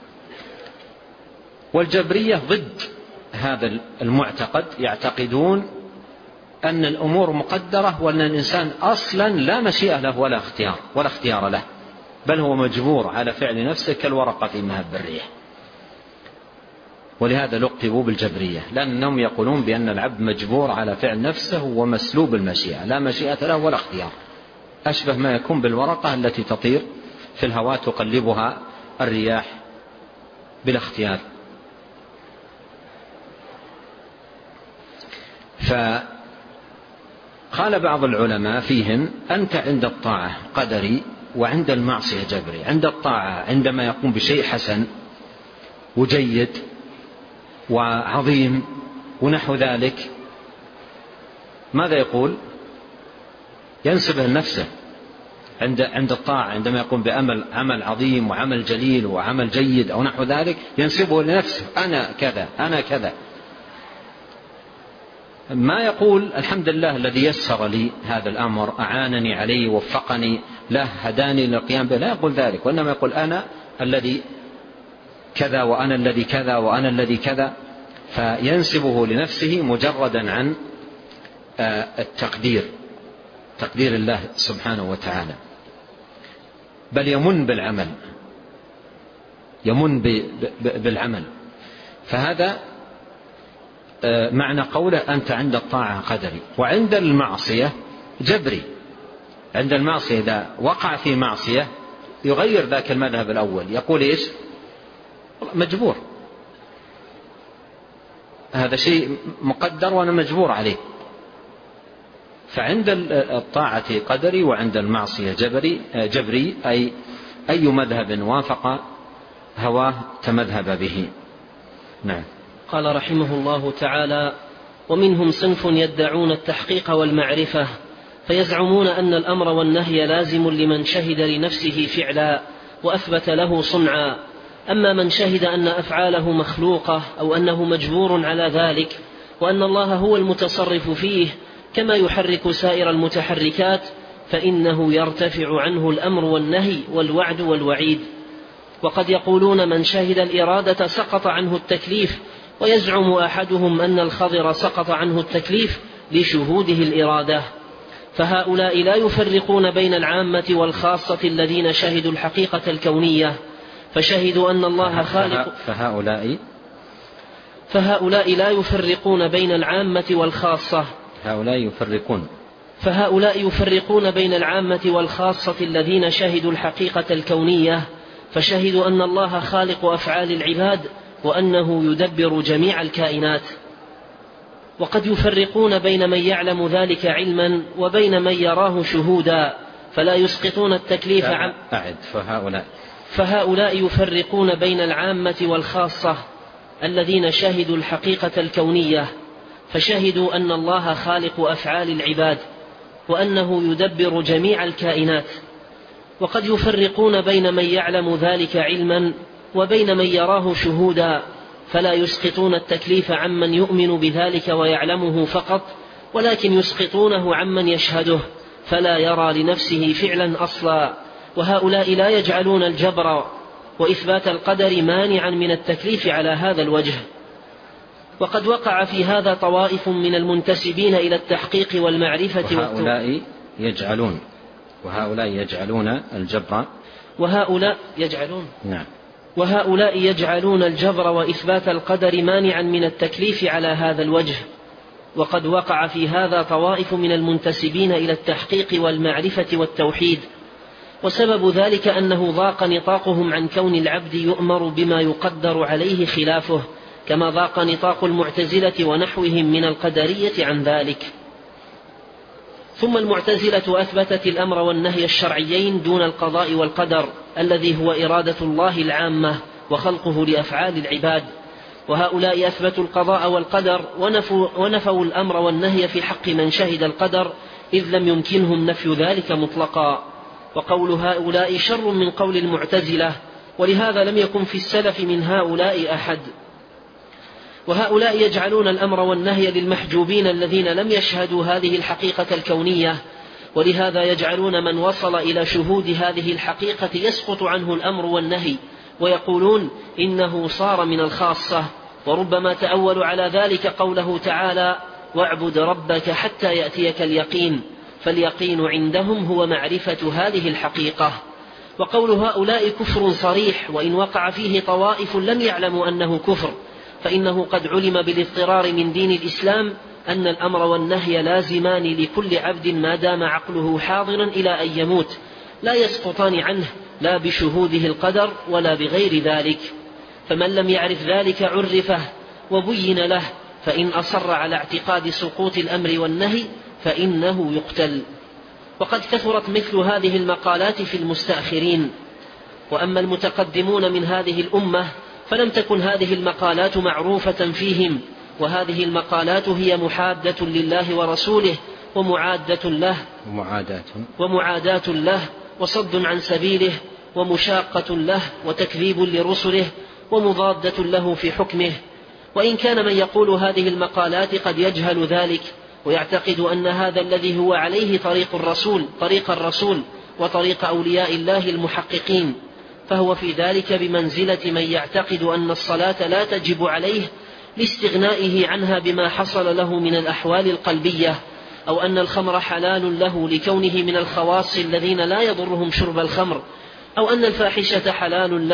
والجبرية ضد هذا المعتقد، يعتقدون أن الأمور مقدرة وأن الإنسان أصلا لا مشيئة له ولا اختيار ولا اختيار له، بل هو مجبور على فعل نفسه كالورقة في مهب الريح. ولهذا لقبوا بالجبرية، لأنهم يقولون بأن العبد مجبور على فعل نفسه ومسلوب المشيئة، لا مشيئة له ولا اختيار، أشبه ما يكون بالورقة التي تطير في الهواء تقلبها الرياح بلا اختيار. فقال بعض العلماء فيهم أنت عند الطاعة قدري وعند المعصية جبري. عند الطاعة عندما يقوم بشيء حسن وجيد وعظيم ونحو ذلك ماذا يقول؟ ينسبه لنفسه. عند عند الطاعة عندما يقوم بعمل عمل عظيم وعمل جليل وعمل جيد أو نحو ذلك ينسبه لنفسه، أنا كذا أنا كذا، ما يقول الحمد لله الذي يسر لي هذا الأمر، أعانني عليه وفقني له هداني للقيام به، لا يقول ذلك، وإنما يقول أنا الذي كذا وأنا الذي كذا وأنا الذي كذا، فينسبه لنفسه مجردا عن التقدير، تقدير الله سبحانه وتعالى. بل يمن بالعمل يمن بالعمل. فهذا معنى قوله أنت عند الطاعة قدري، وعند المعصية جبري. عند المعصية إذا وقع في معصية يغير ذاك المذهب الأول، يقول إيش؟ مجبور، هذا شيء مقدر وأنا مجبور عليه. فعند الطاعة قدري وعند المعصية جبري, جبري أي أي مذهب وافق هواه تمذهب به. نعم. قال رحمه الله تعالى: ومنهم صنف يدعون التحقيق والمعرفة فيزعمون أن الأمر والنهي لازم لمن شهد لنفسه فعلا وأثبت له صنعا، أما من شهد أن أفعاله مخلوقة أو أنه مجبور على ذلك وأن الله هو المتصرف فيه كما يحرك سائر المتحركات فإنه يرتفع عنه الأمر والنهي والوعد والوعيد. وقد يقولون من شهد الإرادة سقط عنه التكليف، ويزعم أحدهم أن الخضر سقط عنه التكليف لشهوده الإرادة. فهؤلاء لا يفرقون بين العامة والخاصة الذين شهدوا الحقيقة الكونية فشهدوا أن الله خالق. فهؤلاء فهؤلاء لا يفرقون بين العامة والخاصة هؤلاء يفرقون فهؤلاء يفرقون بين العامة والخاصة الذين شهدوا الحقيقة الكونية فشهدوا أن الله خالق أفعال العباد وأنه يدبر جميع الكائنات. وقد يفرقون بين من يعلم ذلك علما وبين من يراه شهودا فلا يسقطون التكليف عن أعد فهؤلاء فهؤلاء يفرقون بين العامة والخاصة الذين شهدوا الحقيقة الكونية فشهدوا أن الله خالق أفعال العباد وأنه يدبر جميع الكائنات. وقد يفرقون بين من يعلم ذلك علما وبين من يراه شهودا فلا يسقطون التكليف عمن يؤمن بذلك ويعلمه فقط، ولكن يسقطونه عمن يشهده فلا يرى لنفسه فعلا أصلا. وهؤلاء لا يجعلون الجبر وإثبات القدر مانعا من التكليف على هذا الوجه. وقد وقع في هذا طوائف من المنتسبين إلى التحقيق والمعرفة. وهؤلاء يجعلون وهؤلاء يجعلون الجبر وهؤلاء يجعلون نعم وهؤلاء يجعلون الجبر وإثبات القدر مانعا من التكليف على هذا الوجه. وقد وقع في هذا طوائف من المنتسبين إلى التحقيق والمعرفة والتوحيد، وسبب ذلك أنه ضاق نطاقهم عن كون العبد يؤمر بما يقدر عليه خلافه، كما ضاق نطاق المعتزلة ونحوهم من القدرية عن ذلك. ثم المعتزلة أثبتت الأمر والنهي الشرعيين دون القضاء والقدر الذي هو إرادة الله العامة وخلقه لأفعال العباد، وهؤلاء أثبتوا القضاء والقدر ونفوا, ونفوا الأمر والنهي في حق من شهد القدر إذ لم يمكنهم نفي ذلك مطلقا. وقول هؤلاء شر من قول المعتزلة، ولهذا لم يكن في السلف من هؤلاء أحد. وهؤلاء يجعلون الأمر والنهي للمحجوبين الذين لم يشهدوا هذه الحقيقة الكونية، ولهذا يجعلون من وصل إلى شهود هذه الحقيقة يسقط عنه الأمر والنهي، ويقولون إنه صار من الخاصة. وربما تأول على ذلك قوله تعالى: واعبد ربك حتى يأتيك اليقين، فاليقين عندهم هو معرفة هذه الحقيقة. وقول هؤلاء كفر صريح، وإن وقع فيه طوائف لم يعلموا أنه كفر، فإنه قد علم بالاضطرار من دين الإسلام أن الأمر والنهي لازمان لكل عبد ما دام عقله حاضرا إلى أن يموت، لا يسقطان عنه لا بشهوده القدر ولا بغير ذلك. فمن لم يعرف ذلك عرفه وبين له، فإن أصر على اعتقاد سقوط الأمر والنهي فإنه يقتل. وقد كثرت مثل هذه المقالات في المستأخرين. وأما المتقدمون من هذه الأمة فلم تكن هذه المقالات معروفة فيهم، وهذه المقالات هي محادة لله ورسوله ومعادة له ومعاداة ومعاداة له وصد عن سبيله ومشاقة له وتكذيب لرسله ومضادة له في حكمه. وإن كان من يقول هذه المقالات قد يجهل ذلك ويعتقد أن هذا الذي هو عليه طريق الرسول طريق الرسول وطريق أولياء الله المحققين، فهو في ذلك بمنزلة من يعتقد أن الصلاة لا تجب عليه لاستغنائه عنها بما حصل له من الأحوال القلبية، أو أن الخمر حلال له لكونه من الخواص الذين لا يضرهم شرب الخمر، أو أن الفاحشة حلال له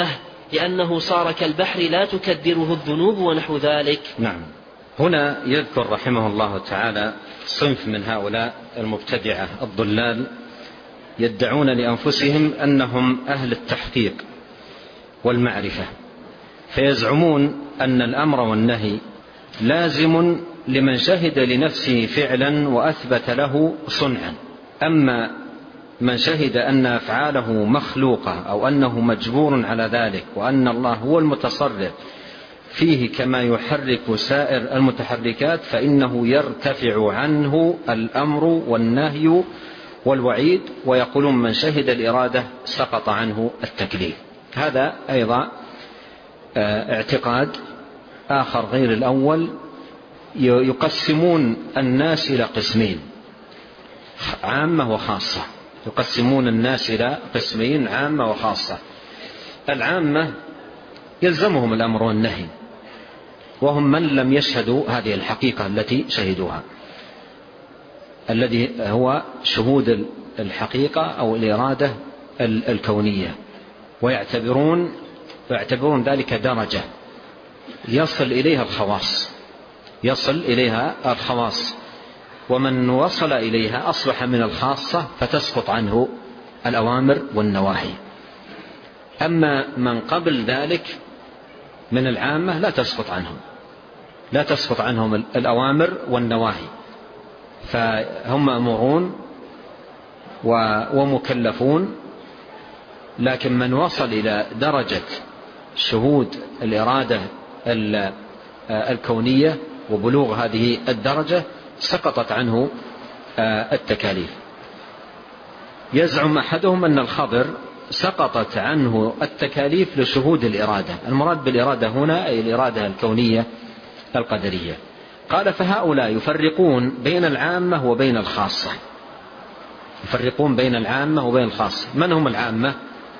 لأنه صار كالبحر لا تكدره الذنوب ونحو ذلك. نعم. هنا يذكر رحمه الله تعالى صنف من هؤلاء المبتدعة الضلال يدعون لأنفسهم أنهم أهل التحقيق والمعرفة، فيزعمون أن الأمر والنهي لازم لمن شهد لنفسه فعلا وأثبت له صنعا، أما من شهد أن أفعاله مخلوقة أو أنه مجبور على ذلك وأن الله هو المتصرف فيه كما يحرك سائر المتحركات فإنه يرتفع عنه الأمر والنهي والوعيد، ويقولون من شهد الإرادة سقط عنه التكليف. هذا أيضا اعتقاد آخر غير الأول. يقسمون الناس إلى قسمين، عامة وخاصة. يقسمون الناس إلى قسمين، عامة وخاصة. العامة يلزمهم الأمر والنهي، وهم من لم يشهدوا هذه الحقيقة التي شهدوها، الذي هو شهود الحقيقة أو الإرادة الكونية، ويعتبرون ويعتبرون ذلك درجة يصل إليها الخواص يصل إليها الخواص ومن وصل إليها أصبح من الخاصة فتسقط عنه الأوامر والنواهي. أما من قبل ذلك من العامة لا تسقط عنهم لا تسقط عنهم الأوامر والنواهي، فهم مأمورون ومكلفون. لكن من وصل إلى درجة شهود الإرادة الكونية وبلوغ هذه الدرجة سقطت عنه التكاليف. يزعم أحدهم أن الخضر سقطت عنه التكاليف لشهود الإرادة. المراد بالإرادة هنا أي الإرادة الكونية القدرية. قال فهؤلاء يفرقون بين العامة وبين الخاصة يفرقون بين العامة وبين الخاصة. من هم العامة؟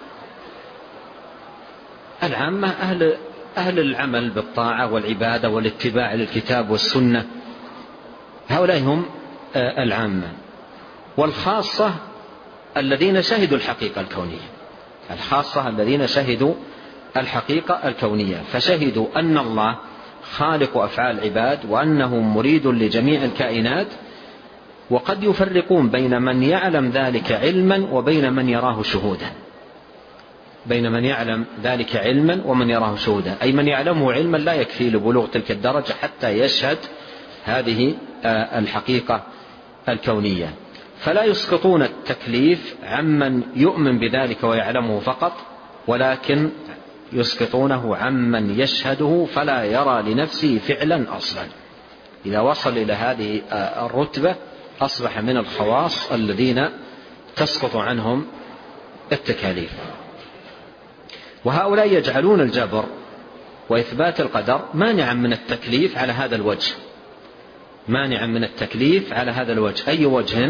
العامة أهل, أهل العمل بالطاعة والعبادة والاتباع للكتاب والسنة، هؤلاء هم العامة. والخاصة الذين شهدوا الحقيقة الكونية الخاصة الذين شهدوا الحقيقة الكونية فشهدوا أن الله خالق أفعال العباد وأنه مريد لجميع الكائنات. وقد يفرقون بين من يعلم ذلك علما وبين من يراه شهودا بين من يعلم ذلك علما ومن يراه شهودا أي من يعلمه علما لا يكفي لبلوغ تلك الدرجة حتى يشهد هذه الحقيقة الكونية. فلا يسقطون التكليف عمن يؤمن بذلك ويعلمه فقط، ولكن يسقطونه عمن يشهده فلا يرى لنفسه فعلا أصلا. إذا وصل إلى هذه الرتبة أصبح من الخواص الذين تسقط عنهم التكاليف. وهؤلاء يجعلون الجبر وإثبات القدر مانعا من التكليف على هذا الوجه مانعا من التكليف على هذا الوجه. أي وجه؟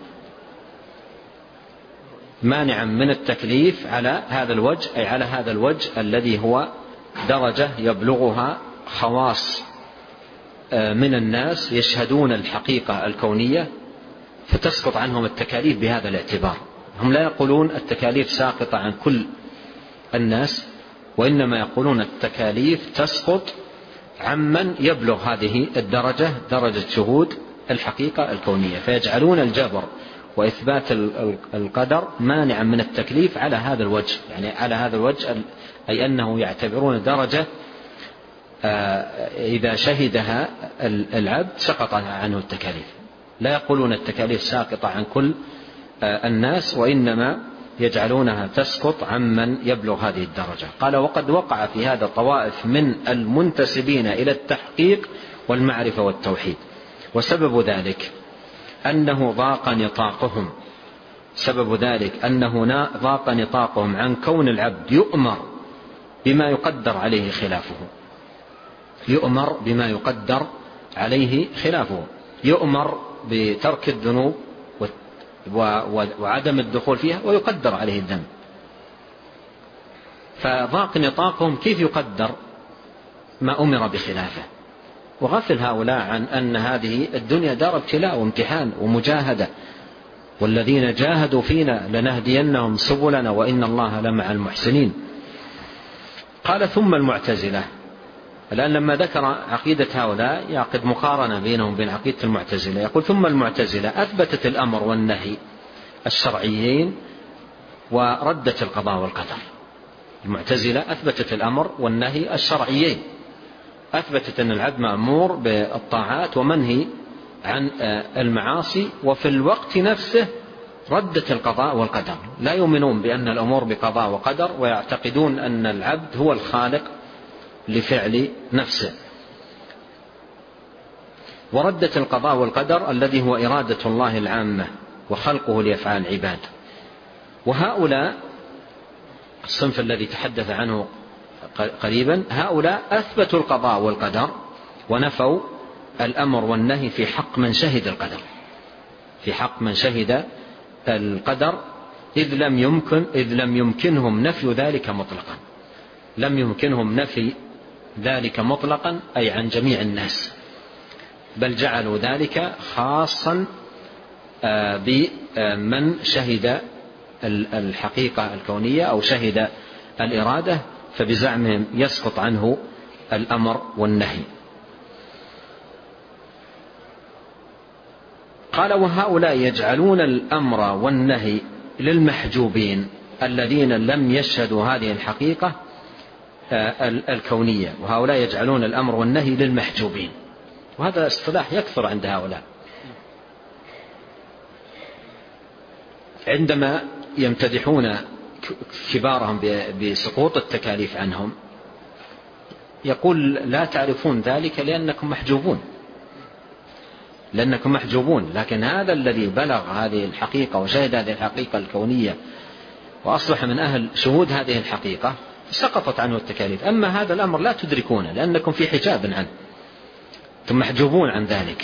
مانعا من التكليف على هذا الوجه أي على هذا الوجه الذي هو درجة يبلغها خواص من الناس يشهدون الحقيقة الكونية فتسقط عنهم التكاليف بهذا الاعتبار. هم لا يقولون التكاليف ساقطة عن كل الناس، وإنما يقولون التكاليف تسقط عمن يبلغ هذه الدرجة درجة شهود الحقيقة الكونية، فيجعلون الجبر وإثبات القدر مانعا من التكليف على هذا الوجه، يعني على هذا الوجه أي أنه يعتبرون درجة إذا شهدها العبد سقط عنه التكاليف. لا يقولون التكاليف ساقطة عن كل الناس، وإنما يجعلونها تسقط عمن يبلغ هذه الدرجة. قال وقد وقع في هذا طوائف من المنتسبين إلى التحقيق والمعرفة والتوحيد، وسبب ذلك أنه ضاق نطاقهم سبب ذلك أنه ضاق نطاقهم عن كون العبد يؤمر بما يقدر عليه خلافه يؤمر بما يقدر عليه خلافه يؤمر بترك الذنوب وعدم الدخول فيها ويقدر عليه الذنب. فضاق نطاقهم كيف يقدر ما أمر بخلافه. وغفل هؤلاء عن أن هذه الدنيا دار ابتلاء وامتحان ومجاهدة، والذين جاهدوا فينا لنهدينهم سبلنا وإن الله لمع المحسنين. قال ثم المعتزلة. الآن لما ذكر عقيدة هؤلاء يعقد مقارنة بينهم وبين عقيدة المعتزلة، يقول ثم المعتزلة أثبتت الأمر والنهي الشرعيين وردت القضاء والقدر. المعتزلة أثبتت الأمر والنهي الشرعيين، أثبتت أن العبد مأمور بالطاعات ومنهي عن المعاصي، وفي الوقت نفسه ردت القضاء والقدر. لا يؤمنون بأن الأمور بقضاء وقدر، ويعتقدون أن العبد هو الخالق لفعل نفسه. وردت القضاء والقدر الذي هو إرادة الله العامة وخلقه لأفعال العباد. وهؤلاء الصنف الذي تحدث عنه قريبا، هؤلاء أثبتوا القضاء والقدر ونفوا الأمر والنهي في حق من شهد القدر، في حق من شهد القدر، إذ لم يمكن إذ لم يمكنهم نفي ذلك مطلقا. لم يمكنهم نفي ذلك مطلقا أي عن جميع الناس، بل جعلوا ذلك خاصا بمن شهد الحقيقة الكونية أو شهد الإرادة، فبزعمهم يسقط عنه الأمر والنهي. قال وهؤلاء يجعلون الأمر والنهي للمحجوبين الذين لم يشهدوا هذه الحقيقة الكونية. وهؤلاء يجعلون الأمر والنهي للمحجوبين، وهذا اصطلاح يكثر عند هؤلاء. عندما يمتدحون كبارهم بسقوط التكاليف عنهم يقول لا تعرفون ذلك لأنكم محجوبون، لأنكم محجوبون. لكن هذا الذي بلغ هذه الحقيقة وشهد هذه الحقيقة الكونية وأصبح من أهل شهود هذه الحقيقة سقطت عنه التكاليف. أما هذا الأمر لا تدركونه لأنكم في حجاب عنه، ثم محجوبون عن ذلك،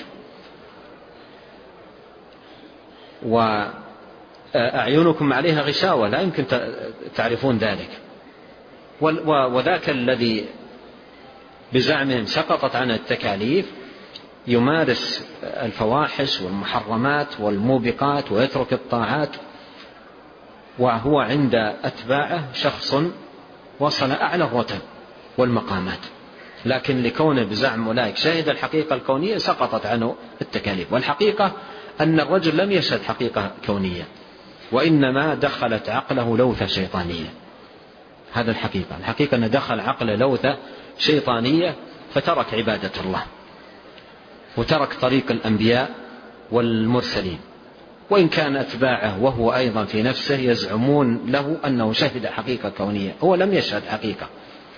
وأعينكم عليها غشاوة لا يمكن تعرفون ذلك. وذاك الذي بزعمهم سقطت عنه التكاليف يمارس الفواحش والمحرمات والموبقات ويترك الطاعات، وهو عند أتباعه شخص وصل أعلى الرتب والمقامات، لكن لكونه بزعم أولئك شهد الحقيقة الكونية سقطت عنه التكاليف. والحقيقة أن الرجل لم يشهد حقيقة كونية، وإنما دخلت عقله لوثة شيطانية. هذا الحقيقة الحقيقة أن دخل عقله لوثة شيطانية فترك عبادة الله وترك طريق الأنبياء والمرسلين، وإن كان أتباعه وهو أيضا في نفسه يزعمون له أنه شهد حقيقة كونية، هو لم يشهد حقيقة،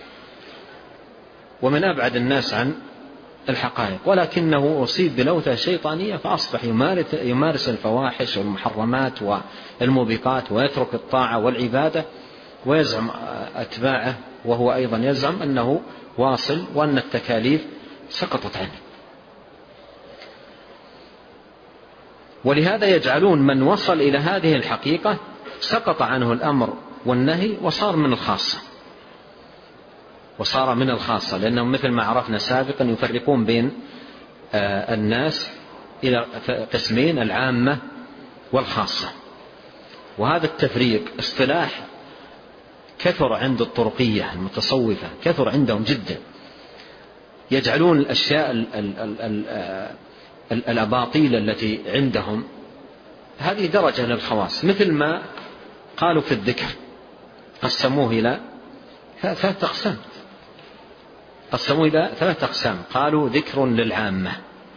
ومن أبعد الناس عن الحقائق، ولكنه أصيب بلوثة شيطانية فأصبح يمارس الفواحش والمحرمات والموبقات ويترك الطاعة والعبادة، ويزعم أتباعه وهو أيضا يزعم أنه واصل وأن التكاليف سقطت عنه. ولهذا يجعلون من وصل إلى هذه الحقيقة سقط عنه الأمر والنهي وصار من الخاصة، وصار من الخاصة لأنهم مثل ما عرفنا سابقا يفرقون بين الناس إلى قسمين، العامة والخاصة. وهذا التفريق اصطلاح كثر عند الطرقية المتصوفة، كثر عندهم جدا، يجعلون الأشياء ال ال ال ال الأباطيل التي عندهم هذه درجة للخواص، مثل ما قالوا في الذكر قسموه إلى ثلاثة أقسام، قسموه إلى ثلاثة أقسام. قالوا ذكر للعامة،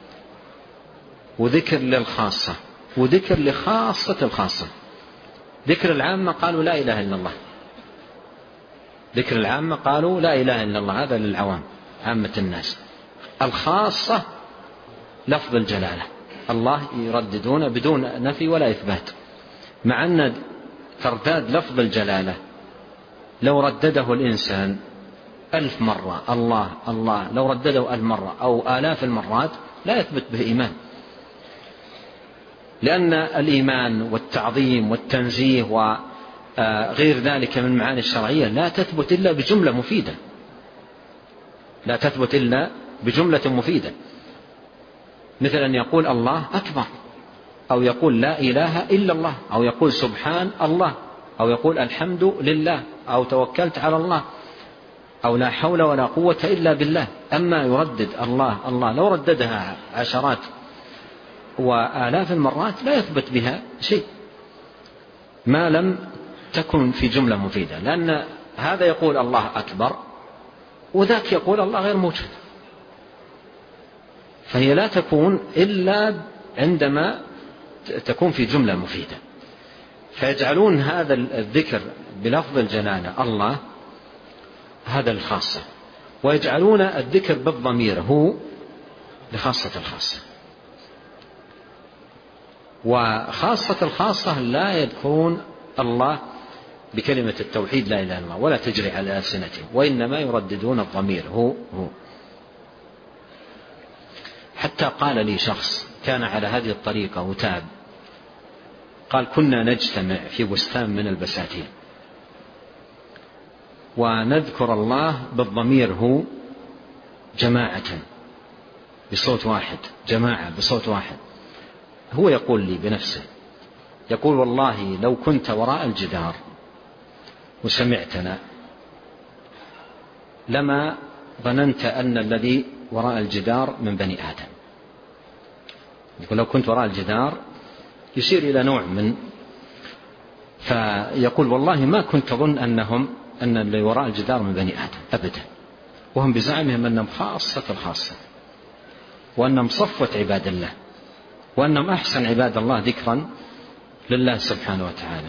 وذكر للخاصة، وذكر لخاصة الخاصة. ذكر العامة قالوا لا إله إلا الله، ذكر العامة قالوا لا إله إلا الله، هذا للعوام عامة الناس. الخاصة لفظ الجلالة، الله يرددون بدون نفي ولا إثبات، مع أن ترداد لفظ الجلالة لو ردده الإنسان ألف مرة الله الله، لو ردده ألف مرة أو آلاف المرات لا يثبت به إيمان، لأن الإيمان والتعظيم والتنزيه وغير ذلك من المعاني الشرعية لا تثبت إلا بجملة مفيدة، لا تثبت إلا بجملة مفيدة، مثل أن يقول الله أكبر، أو يقول لا إله إلا الله، أو يقول سبحان الله، أو يقول الحمد لله، أو توكلت على الله. أو لا حول ولا قوة إلا بالله. أما يردد الله الله لو رددها عشرات وآلاف المرات لا يثبت بها شيء ما لم تكن في جملة مفيدة، لأن هذا يقول الله أكبر وذاك يقول الله غير موجود، فهي لا تكون إلا عندما تكون في جملة مفيدة. فيجعلون هذا الذكر بلفظ الجلالة الله هذا الخاصة، ويجعلون الذكر بالضمير هو لخاصة الخاصة. وخاصة الخاصة لا يذكرون الله بكلمة التوحيد لا إله إلا الله ولا تجري على ألسنتهم، وإنما يرددون الضمير هو هو. حتى قال لي شخص كان على هذه الطريقة وتاب، قال كنا نجتمع في بستان من البساتين ونذكر الله بالضمير هو جماعة بصوت واحد، جماعة بصوت واحد. هو يقول لي بنفسه، يقول والله لو كنت وراء الجدار وسمعتنا لما ظننت أن الذي وراء الجدار من بني آدم. يقول لو كنت وراء الجدار يشير إلى نوع من، فيقول والله ما كنت أظن أنهم أن اللي وراء الجدار من بني آدم أبدا، وهم بزعمهم أنهم خاصة الخاصة، وأنهم صفوة عباد الله، وأنهم أحسن عباد الله ذكرا لله سبحانه وتعالى،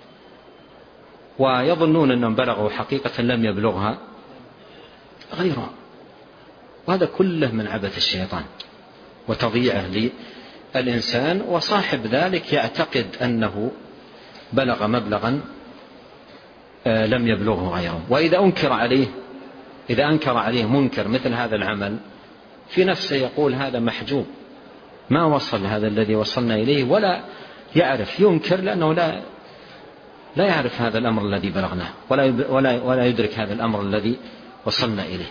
ويظنون أنهم بلغوا حقيقة لم يبلغها غيرها. وهذا كله من عبث الشيطان وتضييعه للإنسان، وصاحب ذلك يعتقد أنه بلغ مبلغا لم يبلغه غيره. وإذا أنكر عليه إذا أنكر عليه منكر مثل هذا العمل في نفسه يقول هذا محجوب، ما وصل هذا الذي وصلنا إليه، ولا يعرف، ينكر لأنه لا لا يعرف هذا الأمر الذي بلغناه، ولا ولا ولا يدرك هذا الأمر الذي وصلنا إليه.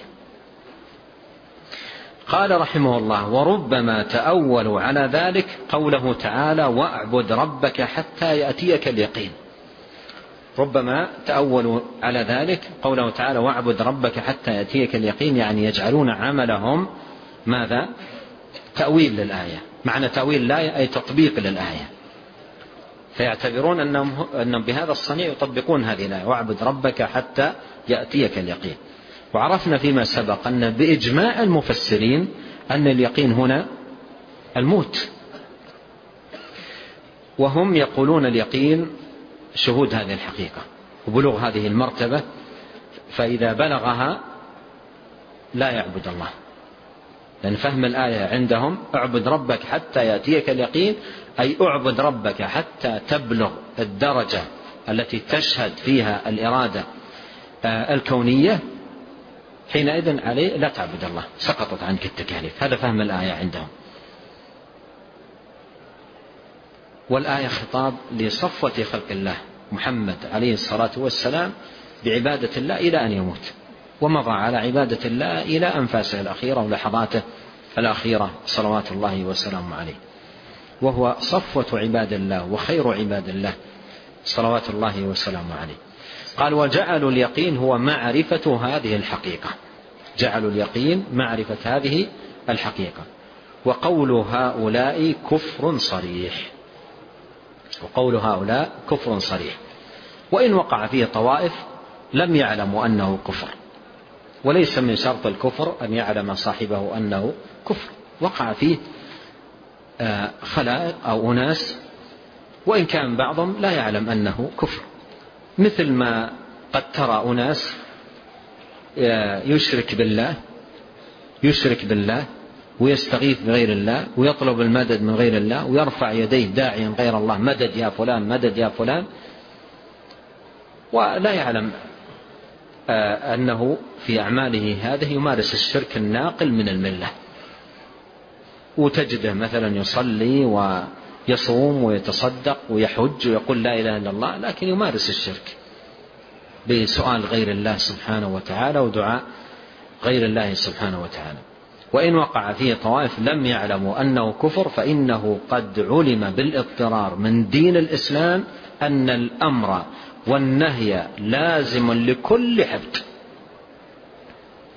قال رحمه الله: وربما تأولوا على ذلك قوله تعالى: واعبد ربك حتى يأتيك اليقين. ربما تأولوا على ذلك قوله تعالى: واعبد ربك حتى يأتيك اليقين، يعني يجعلون عملهم ماذا؟ تأويل للآية. معنى تأويل الآية أي تطبيق للآية، فيعتبرون أنهم, أنهم بهذا الصنيع يطبقون هذه الآية: واعبد ربك حتى يأتيك اليقين. وعرفنا فيما سبق أن بإجماع المفسرين أن اليقين هنا الموت، وهم يقولون اليقين شهود هذه الحقيقة وبلوغ هذه المرتبة، فإذا بلغها لا يعبد الله، لأن فهم الآية عندهم اعبد ربك حتى يأتيك اليقين أي اعبد ربك حتى تبلغ الدرجة التي تشهد فيها الإرادة الكونية، حينئذ عليه لا تعبد الله، سقطت عنك التكاليف. هذا فهم الآية عندهم. والآية خطاب لصفوة خلق الله محمد عليه الصلاة والسلام بعبادة الله إلى أن يموت، ومضى على عبادة الله إلى أنفاسه الأخيرة ولحظاته الأخيرة صلوات الله وسلامه عليه، وهو صفوة عباد الله وخير عباد الله صلوات الله وسلامه عليه. قال: وجعلوا اليقين هو معرفة هذه الحقيقة. جعلوا اليقين معرفة هذه الحقيقة. وقول هؤلاء كفر صريح. وقول هؤلاء كفر صريح، وإن وقع فيه طوائف لم يعلموا أنه كفر، وليس من شرط الكفر أن يعلم صاحبه أنه كفر. وقع فيه خلائق أو أناس وإن كان بعضهم لا يعلم أنه كفر، مثل ما قد ترى أناس يشرك بالله يشرك بالله ويستغيث بغير الله ويطلب المدد من غير الله ويرفع يديه داعيا غير الله: مدد يا فلان، مدد يا فلان، ولا يعلم أنه في أعماله هذه يمارس الشرك الناقل من الملة. وتجده مثلا يصلي ويصوم ويتصدق ويحج ويقول لا إله إلا الله، لكن يمارس الشرك بسؤال غير الله سبحانه وتعالى ودعاء غير الله سبحانه وتعالى. وإن وقع فيه طوائف لم يعلموا أنه كفر، فإنه قد علم بالاضطرار من دين الإسلام أن الأمر والنهي لازم لكل عبد،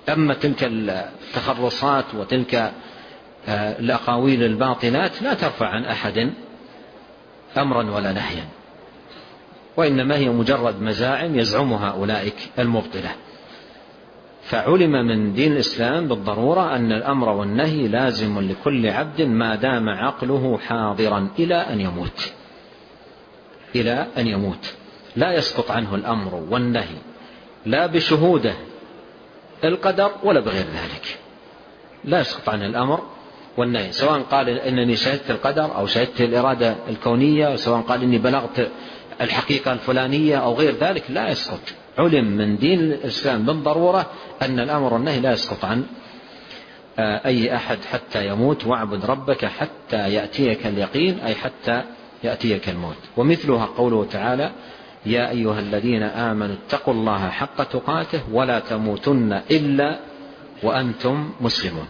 أما تلك التخرصات وتلك الأقاويل الباطلات لا ترفع عن أحد أمرا ولا نهيا، وإنما هي مجرد مزاعم يزعمها أولئك المبطلة. فعلم من دين الإسلام بالضرورة أن الأمر والنهي لازم لكل عبد ما دام عقله حاضرا إلى أن يموت، إلى أن يموت لا يسقط عنه الأمر والنهي، لا بشهوده القدر ولا بغير ذلك، لا يسقط عنه الأمر والنهي، سواء قال إنني شهدت القدر أو شهدت الإرادة الكونية، سواء قال إني بلغت الحقيقة الفلانية أو غير ذلك، لا يسقط. علم من دين الإسلام بالضرورة أن الأمر والنهي لا يسقط عن أي أحد حتى يموت. واعبد ربك حتى يأتيك اليقين، أي حتى يأتيك الموت. ومثلها قوله تعالى: يا أيها الذين آمنوا اتقوا الله حق تقاته ولا تموتن إلا وأنتم مسلمون.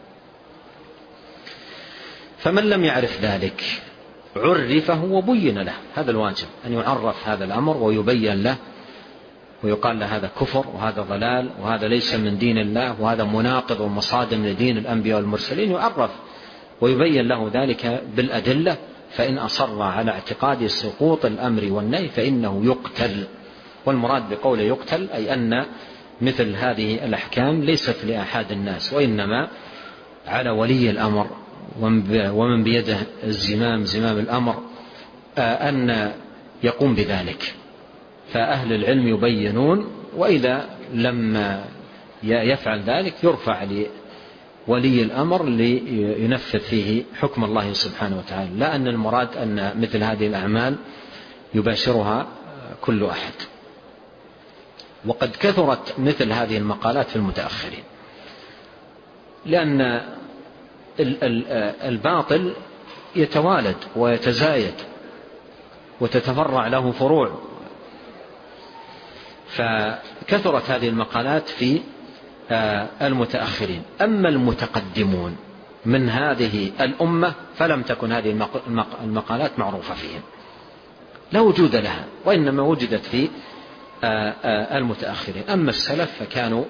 فمن لم يعرف ذلك عرفه وبين له، هذا الواجب أن يعرف هذا الأمر ويبين له، ويقال له هذا كفر وهذا ضلال وهذا ليس من دين الله وهذا مناقض ومصادم لدين الأنبياء والمرسلين، يعرف ويبين له ذلك بالأدلة. فإن أصر على اعتقاد سقوط الأمر والنهي فإنه يقتل. والمراد بقوله يقتل أي أن مثل هذه الأحكام ليست لأحد الناس، وإنما على ولي الأمر ومن بيده الزمام زمام الأمر أن يقوم بذلك. فأهل العلم يبينون، وإذا لم يفعل ذلك يرفع لولي الأمر لينفذ فيه حكم الله سبحانه وتعالى، لا أن المراد أن مثل هذه الأعمال يباشرها كل أحد. وقد كثرت مثل هذه المقالات في المتأخرين، لأن الباطل يتوالد ويتزايد وتتفرع له فروع، فكثرت هذه المقالات في المتأخرين. أما المتقدمون من هذه الأمة فلم تكن هذه المقالات معروفة فيهم، لا وجود لها، وإنما وجدت في المتأخرين. أما السلف فكانوا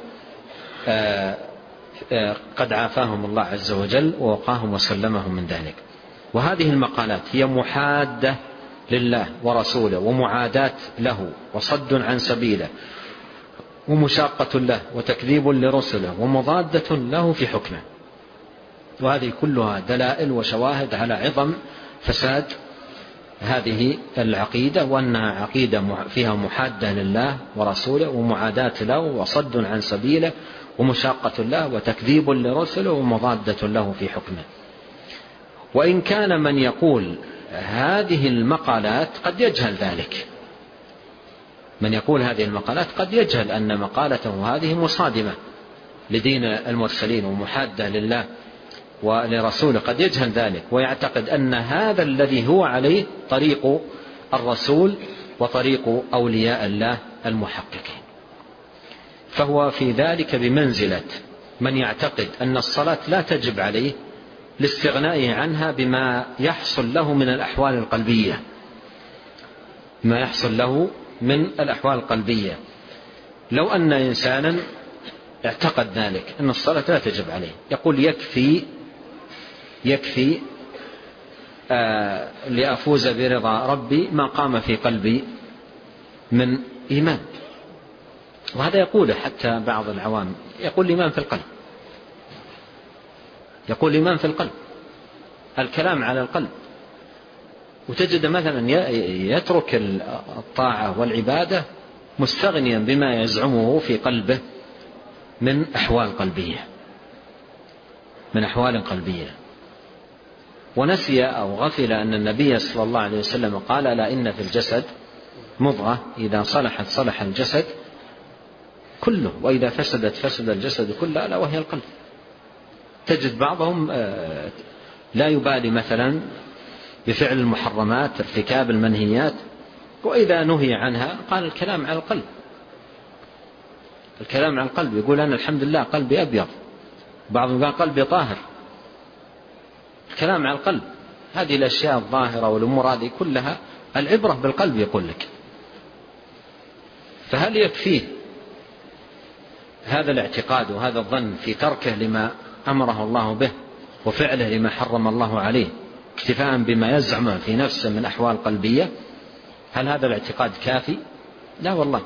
قد عافاهم الله عز وجل ووقاهم وسلمهم من ذلك. وهذه المقالات هي محادة لله ورسوله ومعاداة له وصد عن سبيله ومشاقة له وتكذيب لرسله ومضادة له في حكمه. وهذه كلها دلائل وشواهد على عظم فساد هذه العقيدة، وأنها عقيدة فيها محادة لله ورسوله ومعاداة له وصد عن سبيله ومشاقة له وتكذيب لرسله ومضادة له في حكمه. وإن كان من يقول هذه المقالات قد يجهل ذلك، من يقول هذه المقالات قد يجهل أن مقالته هذه مصادمة لدين المرسلين ومحادة لله ولرسوله، قد يجهل ذلك ويعتقد أن هذا الذي هو عليه طريق الرسول وطريق أولياء الله المحققين، فهو في ذلك بمنزلة من يعتقد أن الصلاة لا تجب عليه لاستغنائه عنها بما يحصل له من الأحوال القلبية، ما يحصل له من الأحوال القلبية. لو أن إنسانا اعتقد ذلك أن الصلاة لا تجب عليه، يقول يكفي يكفي آه لأفوز برضا ربي ما قام في قلبي من إيمان. وهذا يقوله حتى بعض العوام، يقول الإيمان في القلب، يقول الإيمان في القلب، الكلام على القلب. وتجد مثلا يترك الطاعة والعبادة مستغنيا بما يزعمه في قلبه من أحوال قلبية من أحوال قلبية ونسي أو غفل أن النبي صلى الله عليه وسلم قال: لا إن في الجسد مضغة إذا صلحت صلح الجسد كله وإذا فسدت فسد الجسد كله، ألا وهي القلب. تجد بعضهم لا يبالي مثلا بفعل المحرمات، ارتكاب المنهيات، وإذا نهي عنها قال الكلام على القلب، الكلام على القلب، يقول أنا الحمد لله قلبي أبيض، بعضهم قال قلبي طاهر، الكلام على القلب. هذه الأشياء الظاهرة والأمور هذه كلها العبرة بالقلب يقول لك. فهل يكفيه هذا الاعتقاد وهذا الظن في تركه لما أمره الله به وفعله لما حرم الله عليه اكتفاء بما يزعم في نفسه من أحوال قلبية، هل هذا الاعتقاد كافي؟ لا والله.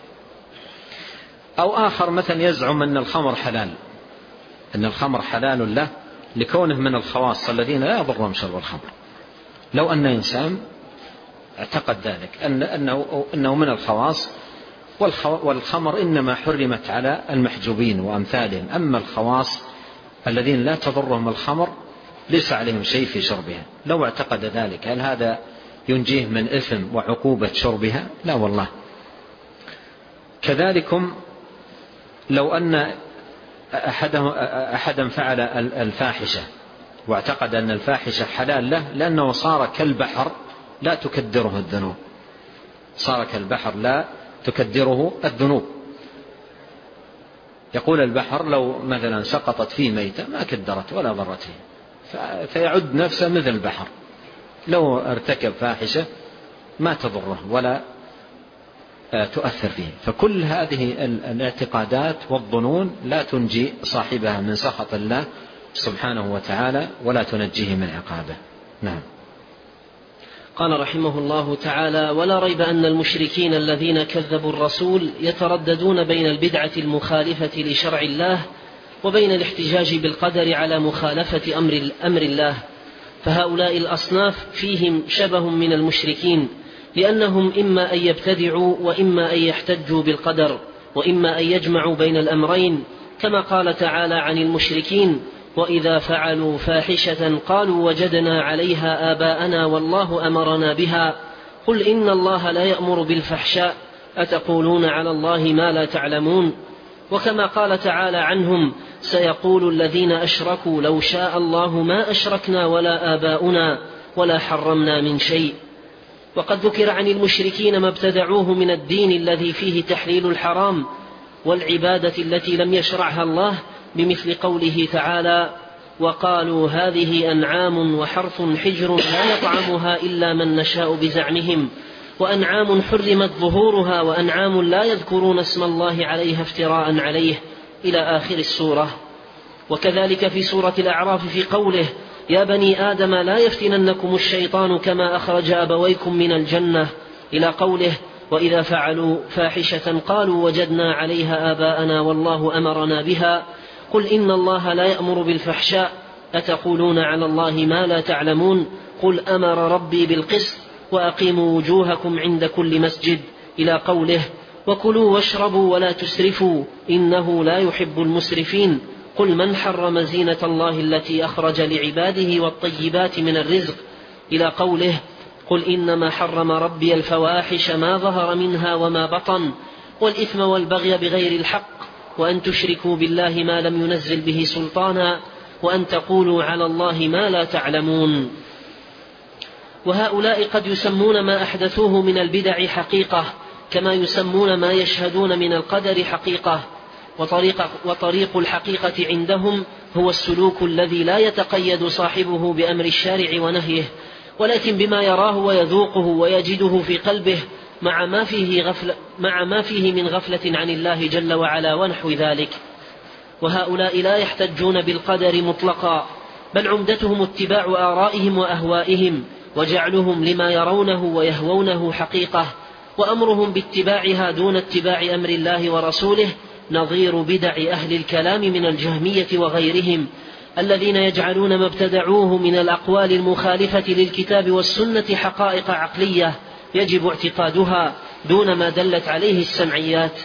أو آخر مثلا يزعم أن الخمر حلال، أن الخمر حلال له لكونه من الخواص الذين لا يضرهم شرب الخمر. لو أن إنسان اعتقد ذلك أن أنه, أنه من الخواص، والخمر إنما حرمت على المحجوبين وأمثالهم، أما الخواص الذين لا تضرهم الخمر ليس عليهم شيء في شربها، لو اعتقد ذلك هل هذا ينجيه من إثم وعقوبة شربها؟ لا والله. كذلكم لو أن أحدا فعل الفاحشة واعتقد أن الفاحشة حلال له لأنه صار كالبحر لا تكدره الذنوب، صار كالبحر لا تكدره الذنوب. يقول البحر لو مثلا سقطت فيه ميتة ما كدرت ولا ضرته، فيعد نفسه مثل البحر، لو ارتكب فاحشة ما تضره ولا تؤثر فيه. فكل هذه الاعتقادات والظنون لا تنجي صاحبها من سخط الله سبحانه وتعالى ولا تنجيه من عقابه. نعم. قال رحمه الله تعالى: ولا ريب أن المشركين الذين كذبوا الرسول يترددون بين البدعة المخالفة لشرع الله وبين الاحتجاج بالقدر على مخالفة أمر, أمر الله، فهؤلاء الأصناف فيهم شبه من المشركين، لأنهم إما أن يبتدعوا وإما أن يحتجوا بالقدر، وإما أن يجمعوا بين الأمرين، كما قال تعالى عن المشركين: وإذا فعلوا فاحشة قالوا وجدنا عليها آباءنا والله أمرنا بها، قل إن الله لا يأمر بالفحشاء أتقولون على الله ما لا تعلمون. وكما قال تعالى عنهم: سيقول الذين أشركوا لو شاء الله ما أشركنا ولا آباؤنا ولا حرمنا من شيء. وقد ذكر عن المشركين ما ابتدعوه من الدين الذي فيه تحليل الحرام والعبادة التي لم يشرعها الله، بمثل قوله تعالى: وقالوا هذه أنعام وحرث حجر لا يطعمها إلا من نشاء بزعمهم، وأنعام حرمت ظهورها وأنعام لا يذكرون اسم الله عليها افتراء عليه، إلى آخر السورة. وكذلك في سورة الأعراف في قوله: يا بني آدم لا يفتننكم الشيطان كما أخرج أبويكم من الجنة، إلى قوله: وإذا فعلوا فاحشة قالوا وجدنا عليها آباءنا والله أمرنا بها، قل إن الله لا يأمر بالفحشاء أتقولون على الله ما لا تعلمون، قل أمر ربي بالقسط وأقيموا وجوهكم عند كل مسجد، إلى قوله: وكلوا واشربوا ولا تسرفوا إنه لا يحب المسرفين، قل من حرم زينة الله التي أخرج لعباده والطيبات من الرزق، إلى قوله: قل إنما حرم ربي الفواحش ما ظهر منها وما بطن والإثم والبغي بغير الحق وأن تشركوا بالله ما لم ينزل به سلطانا وأن تقولوا على الله ما لا تعلمون. وهؤلاء قد يسمون ما أحدثوه من البدع حقيقة، كما يسمون ما يشهدون من القدر حقيقة. وطريق, وطريق الحقيقة عندهم هو السلوك الذي لا يتقيد صاحبه بأمر الشارع ونهيه، ولكن بما يراه ويذوقه ويجده في قلبه، مع ما فيه, غفل مع ما فيه من غفلة عن الله جل وعلا ونحو ذلك. وهؤلاء لا يحتجون بالقدر مطلقا، بل عمدتهم اتباع آرائهم وأهوائهم وجعلهم لما يرونه ويهوونه حقيقة، وأمرهم باتباعها دون اتباع أمر الله ورسوله، نظير بدع أهل الكلام من الجهمية وغيرهم، الذين يجعلون ما ابتدعوه من الأقوال المخالفة للكتاب والسنة حقائق عقلية يجب اعتقادها دون ما دلت عليه السمعيات.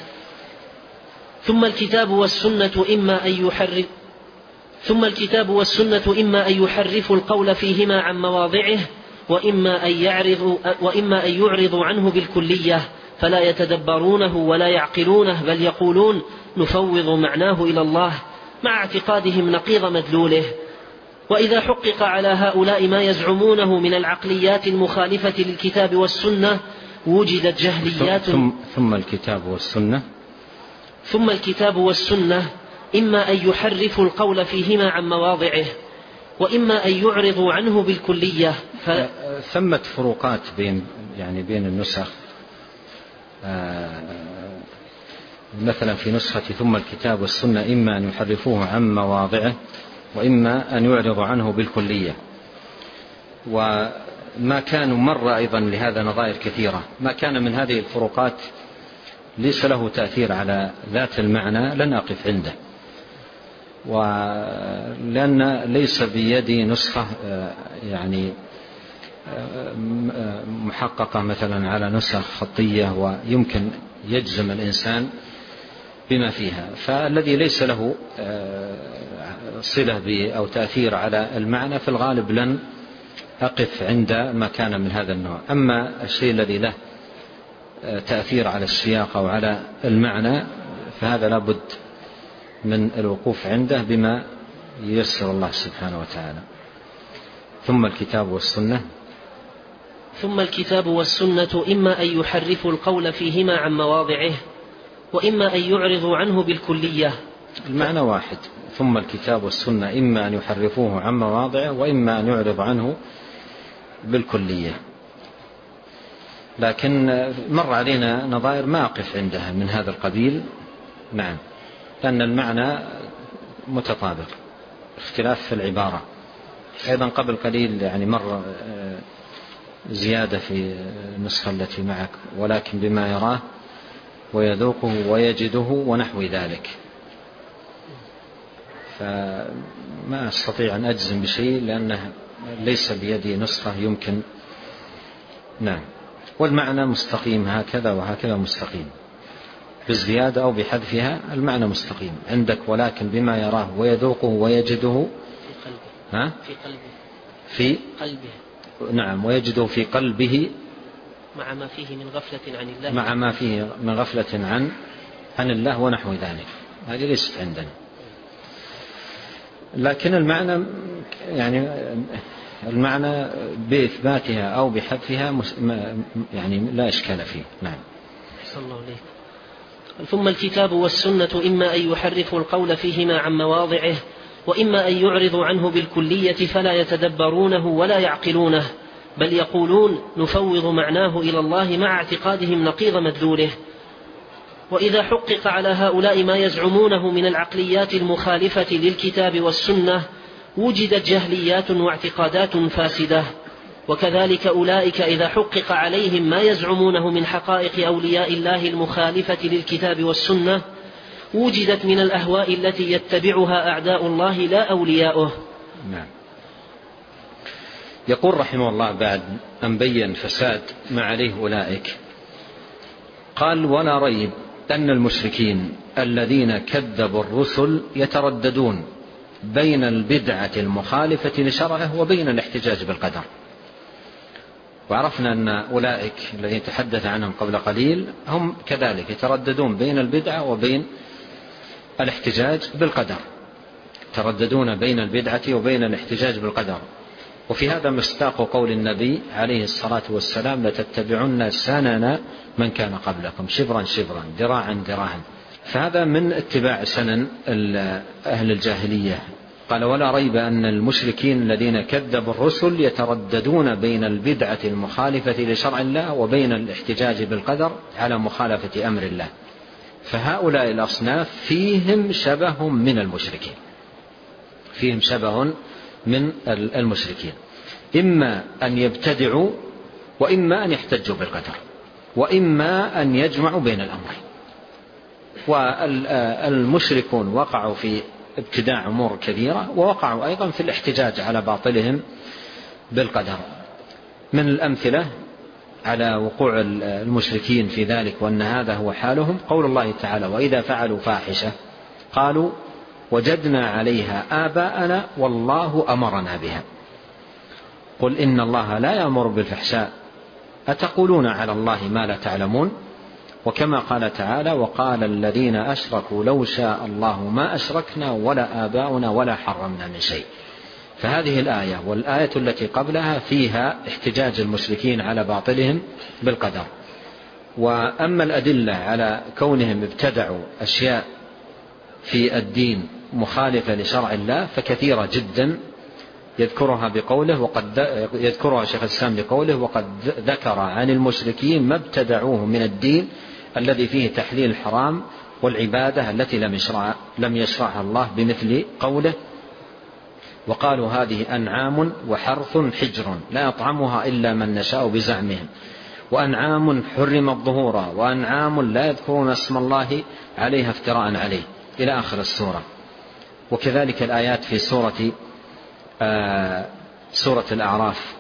ثم الكتاب والسنة إما أن يحرف ثم الكتاب والسنة إما أن يحرفوا القول فيهما عن مواضعه، وإما أن يعرضوا, وإما أن يعرضوا عنه بالكلية فلا يتدبرونه ولا يعقلونه، بل يقولون نفوض معناه إلى الله، مع اعتقادهم نقيض مدلوله. وإذا حقق على هؤلاء ما يزعمونه من العقليات المخالفة للكتاب والسنة وجدت جهليات. ثم, ثم الكتاب والسنة ثم الكتاب والسنة إما أن يحرفوا القول فيهما عن مواضعه، وإما أن يعرضوا عنه بالكلية. ف... ثمة فروقات بين يعني بين النسخ. مثلا في نسخة ثم الكتاب والسنة إما أن يحرفوه عن مواضعه وإما أن يعرضوا عنه بالكلية. وما كان مر أيضا لهذا نظائر كثيرة. ما كان من هذه الفروقات ليس له تأثير على ذات المعنى لن أقف عنده، ولأن ليس بيدي نسخة يعني محققة مثلا على نسخ خطية ويمكن يجزم الإنسان بما فيها. فالذي ليس له صلة أو تأثير على المعنى في الغالب لن أقف عند ما كان من هذا النوع. أما الشيء الذي له تأثير على السياق أو على المعنى فهذا لا بد من الوقوف عنده بما ييسر الله سبحانه وتعالى. ثم الكتاب والسنة ثم الكتاب والسنة إما أن يحرفوا القول فيهما عن مواضعه وإما أن يعرضوا عنه بالكلية. المعنى واحد. ثم الكتاب والسنة إما أن يحرفوه عن مواضعه وإما أن يعرض عنه بالكلية. لكن مر علينا نظائر ما أقف عندها من هذا القبيل. نعم، لأن المعنى متطابق، اختلاف في العبارة. أيضا قبل قليل يعني مر زيادة في النسخة التي معك ولكن بما يراه ويذوقه ويجده ونحو ذلك. فما أستطيع أن أجزم بشيء لأنه ليس بيدي نسخة يمكن. نعم، والمعنى مستقيم هكذا وهكذا مستقيم، بالزيادة أو بحذفها المعنى مستقيم عندك، ولكن بما يراه ويذوقه ويجده في قلبه. ها؟ في قلبه في قلبه. نعم، ويجده في قلبه مع ما فيه من غفلة عن الله مع ما فيه من غفلة عن عن الله ونحو ذلك. هذه ليست عندنا. لكن المعنى يعني المعنى بإثباتها أو بحذفها يعني لا إشكال فيه. نعم. صلى الله عليه. ثم الكتاب والسنة إما أن يحرفوا القول فيهما عن مواضعه وإما أن يعرضوا عنه بالكلية فلا يتدبرونه ولا يعقلونه، بل يقولون نفوض معناه إلى الله مع اعتقادهم نقيض مدلوله. وإذا حقق على هؤلاء ما يزعمونه من العقليات المخالفة للكتاب والسنة وجدت جهليات واعتقادات فاسدة. وكذلك أولئك إذا حقق عليهم ما يزعمونه من حقائق أولياء الله المخالفة للكتاب والسنة وجدت من الأهواء التي يتبعها أعداء الله لا أولياؤه. نعم. يقول رحمه الله بعد أن بين فساد ما عليه أولئك قال ولا ريب أن المشركين الذين كذبوا الرسل يترددون بين البدعة المخالفة لشرعه وبين الاحتجاج بالقدر. وعرفنا أن أولئك الذين تحدث عنهم قبل قليل هم كذلك يترددون بين البدعة وبين الاحتجاج بالقدر، يترددون بين البدعة وبين الاحتجاج بالقدر. وفي هذا مصداق قول النبي عليه الصلاة والسلام لتتبعن سنن من كان قبلكم شبرا شبرا ذراعا ذراعا. فهذا من اتباع سنن أهل الجاهلية. قال ولا ريب أن المشركين الذين كذبوا الرسل يترددون بين البدعة المخالفة لشرع الله وبين الاحتجاج بالقدر على مخالفة أمر الله. فهؤلاء الأصناف فيهم شبه من المشركين، فيهم شبه من المشركين، إما أن يبتدعوا وإما أن يحتجوا بالقدر وإما أن يجمعوا بين الأمرين. والمشركون وقعوا في ابتداع أمور كثيرة ووقعوا أيضا في الاحتجاج على باطلهم بالقدر. من الأمثلة على وقوع المشركين في ذلك وأن هذا هو حالهم قول الله تعالى وإذا فعلوا فاحشة قالوا وجدنا عليها آباءنا والله أمرنا بها قل إن الله لا يأمر بالفحشاء أتقولون على الله ما لا تعلمون. وكما قال تعالى وقال الذين أشركوا لو شاء الله ما أشركنا ولا آباؤنا ولا حرمنا من شيء. فهذه الآية والآية التي قبلها فيها احتجاج المشركين على باطلهم بالقدر. وأما الأدلة على كونهم ابتدعوا أشياء في الدين مخالفة لشرع الله فكثيرة جدا يذكرها بقوله وقد يذكرها شيخ الإسلام بقوله وقد ذكر عن المشركين ما ابتدعوه من الدين الذي فيه تحليل الحرام والعبادة التي لم يشرع لم يشرعها الله بمثل قوله وقالوا هذه أنعام وحرث حجر لا يطعمها إلا من نشاء بزعمهم وأنعام حرمت ظهورها وأنعام لا يذكرون اسم الله عليها افتراء عليه إلى آخر السورة. وكذلك الآيات في سورة آه سورة الأعراف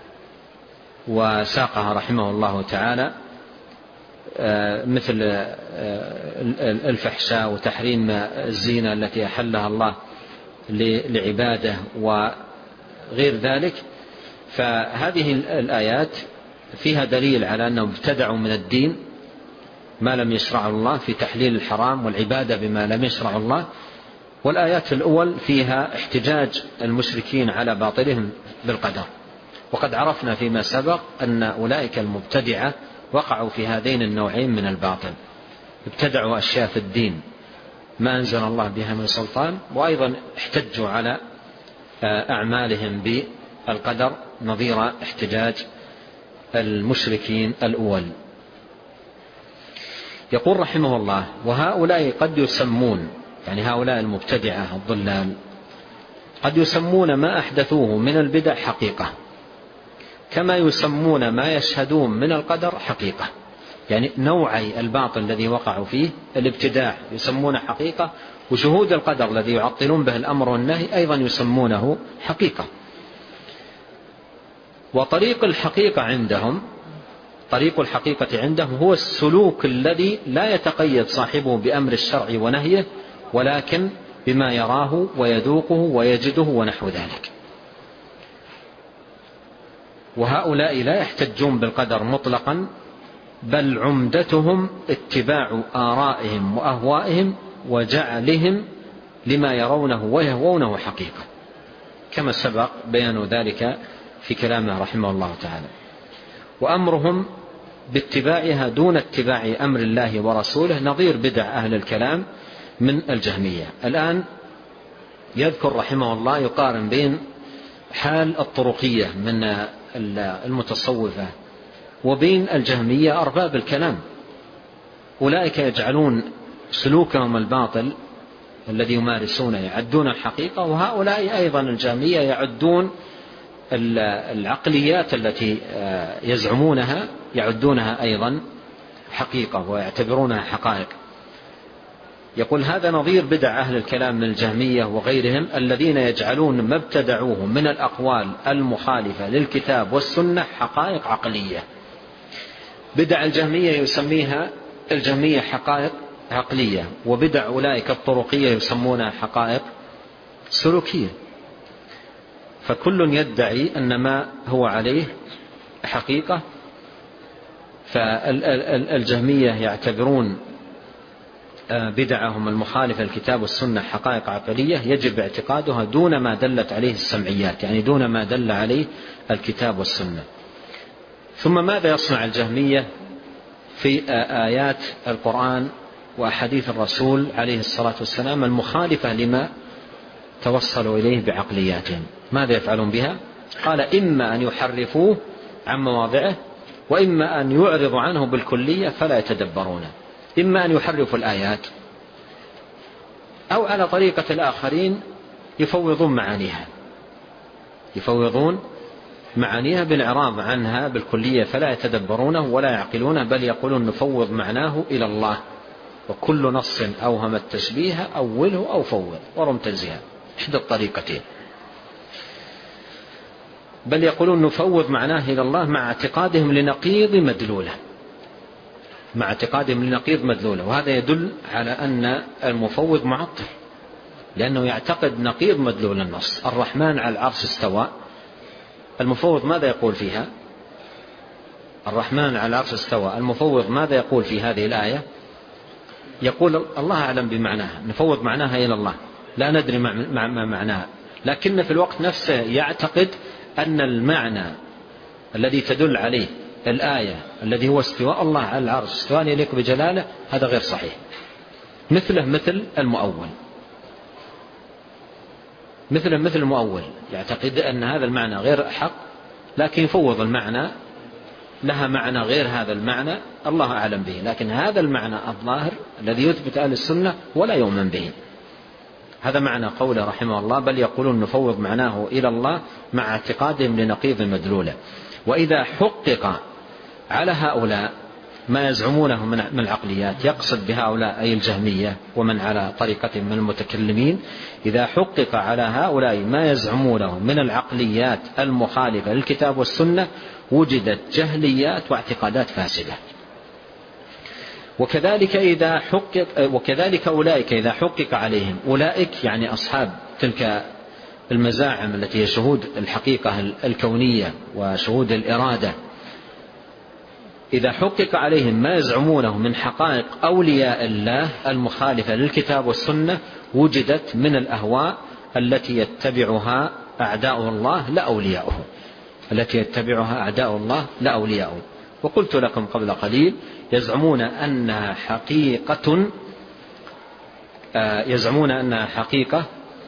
وساقها رحمه الله تعالى آه مثل آه الفحشاء وتحريم الزينة التي أحلها الله لعباده وغير ذلك. فهذه الآيات فيها دليل على أنهم ابتدعوا من الدين ما لم يشرعه الله في تحليل الحرام والعبادة بما لم يشرعه الله. والآيات الأول فيها احتجاج المشركين على باطلهم بالقدر. وقد عرفنا فيما سبق أن أولئك المبتدعة وقعوا في هذين النوعين من الباطل، ابتدعوا أشياء في الدين ما أنزل الله بها من سلطان، وأيضا احتجوا على أعمالهم بالقدر نظير احتجاج المشركين الأول. يقول رحمه الله وهؤلاء قد يسمون، يعني هؤلاء المبتدعة الضلال قد يسمون ما أحدثوه من البدع حقيقة كما يسمون ما يشهدون من القدر حقيقة. يعني نوعي الباطل الذي وقعوا فيه الابتداع يسمونه حقيقة، وشهود القدر الذي يعطلون به الأمر والنهي أيضا يسمونه حقيقة. وطريق الحقيقة عندهم طريق الحقيقة عندهم هو السلوك الذي لا يتقيد صاحبه بأمر الشرع ونهيه، ولكن بما يراه ويذوقه ويجده ونحو ذلك. وهؤلاء لا يحتجون بالقدر مطلقا، بل عمدتهم اتباع آرائهم وأهوائهم وجعلهم لما يرونه ويهوونه حقيقة، كما سبق بيان ذلك في كلامه رحمه الله تعالى. وأمرهم باتباعها دون اتباع أمر الله ورسوله نظير بدع أهل الكلام من الجهمية. الآن يذكر رحمه الله يقارن بين حال الطرقية من المتصوفة وبين الجهمية أرباب الكلام. أولئك يجعلون سلوكهم الباطل الذي يمارسونه يعدون الحقيقة، وهؤلاء أيضا الجهمية يعدون العقليات التي يزعمونها يعدونها أيضا حقيقة ويعتبرونها حقائق. يقول هذا نظير بدع أهل الكلام من الجهمية وغيرهم الذين يجعلون ما ابتدعوه من الأقوال المخالفة للكتاب والسنة حقائق عقلية. بدع الجهمية يسميها الجهمية حقائق عقلية، وبدع أولئك الطرقية يسمونها حقائق سلوكية. فكل يدعي أن ما هو عليه حقيقة. فالجهمية يعتبرون بدعهم المخالفة للكتاب والسنة حقائق عقلية يجب اعتقادها دون ما دلت عليه السمعيات، يعني دون ما دل عليه الكتاب والسنة. ثم ماذا يصنع الجهمية في آيات القرآن وأحاديث الرسول عليه الصلاة والسلام المخالفة لما توصلوا إليه بعقلياتهم؟ ماذا يفعلون بها؟ قال إما أن يحرفوه عن مواضعه، وإما أن يعرضوا عنه بالكلية فلا يتدبرونه. إما أن يحرفوا الآيات، أو على طريقة الآخرين يفوضون معانيها يفوضون معانيها بالإعراض عنها بالكلية فلا يتدبرونه ولا يعقلونه، بل يقولون نفوض معناه إلى الله، وكل نص أوهم التشبيه أوله أو فوض ورم تنزيها، إحدى الطريقتين. بل يقولون نفوض معناه إلى الله مع اعتقادهم لنقيض مدلوله مع اعتقادهم لنقيض مدلوله وهذا يدل على أن المفوض معطل، لأنه يعتقد نقيض مدلول النص. الرحمن على العرش استوى، المفوض ماذا يقول فيها؟ الرحمن على العرش استوى، المفوض ماذا يقول في هذه الآية؟ يقول الله أعلم بمعناها، نفوض معناها إلى الله، لا ندري ما معناها، لكن في الوقت نفسه يعتقد أن المعنى الذي تدل عليه الآية الذي هو استواء الله على العرش استواء يليق بجلاله هذا غير صحيح. مثله مثل المؤول مثله مثل المؤول يعتقد أن هذا المعنى غير حق، لكن يفوض المعنى لها معنى غير هذا المعنى الله أعلم به، لكن هذا المعنى الظاهر الذي يثبت أهل السنة ولا يؤمن به. هذا معنى قوله رحمه الله: بل يقولون نفوض معناه إلى الله مع اعتقادهم لنقيض مدلوله. وإذا حقق على هؤلاء ما يزعمونه من العقليات، يقصد بهؤلاء أي الجهمية ومن على طريقة من المتكلمين، إذا حقق على هؤلاء ما يزعمونه من العقليات المخالفة للكتاب والسنة وجدت جهليات واعتقادات فاسدة. وكذلك إذا حقق وكذلك أولئك إذا حقق عليهم، أولئك يعني أصحاب تلك المزاعم التي هي شهود الحقيقة الكونية وشهود الإرادة، إذا حقق عليهم ما يزعمونه من حقائق أولياء الله المخالفة للكتاب والسنة وجدت من الأهواء التي يتبعها أعداء الله لا أولياؤه التي يتبعها أعداء الله لا أولياؤه. وقلت لكم قبل قليل: يزعمون أنها حقيقة يزعمون أنها حقيقة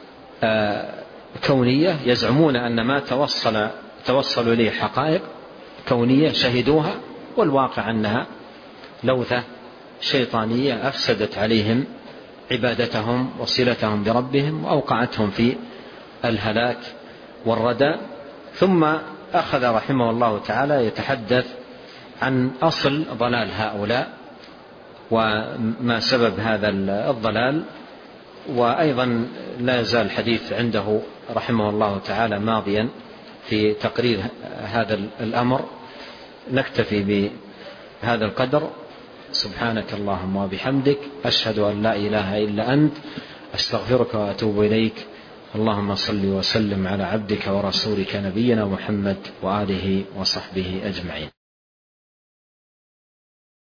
كونية، يزعمون أن ما توصل توصلوا إليه حقائق كونية شهدوها، والواقع أنها لوثة شيطانية أفسدت عليهم عبادتهم وصلتهم بربهم وأوقعتهم في الهلاك والردى. ثم أخذ رحمه الله تعالى يتحدث عن أصل ضلال هؤلاء وما سبب هذا الضلال، وأيضا لا يزال الحديث عنده رحمه الله تعالى ماضيا في تقرير هذا الأمر. نكتفي بهذا القدر. سبحانك اللهم وبحمدك، أشهد أن لا إله إلا أنت، أستغفرك وأتوب إليك. اللهم صل وسلم على عبدك ورسولك نبينا محمد وآله وصحبه أجمعين.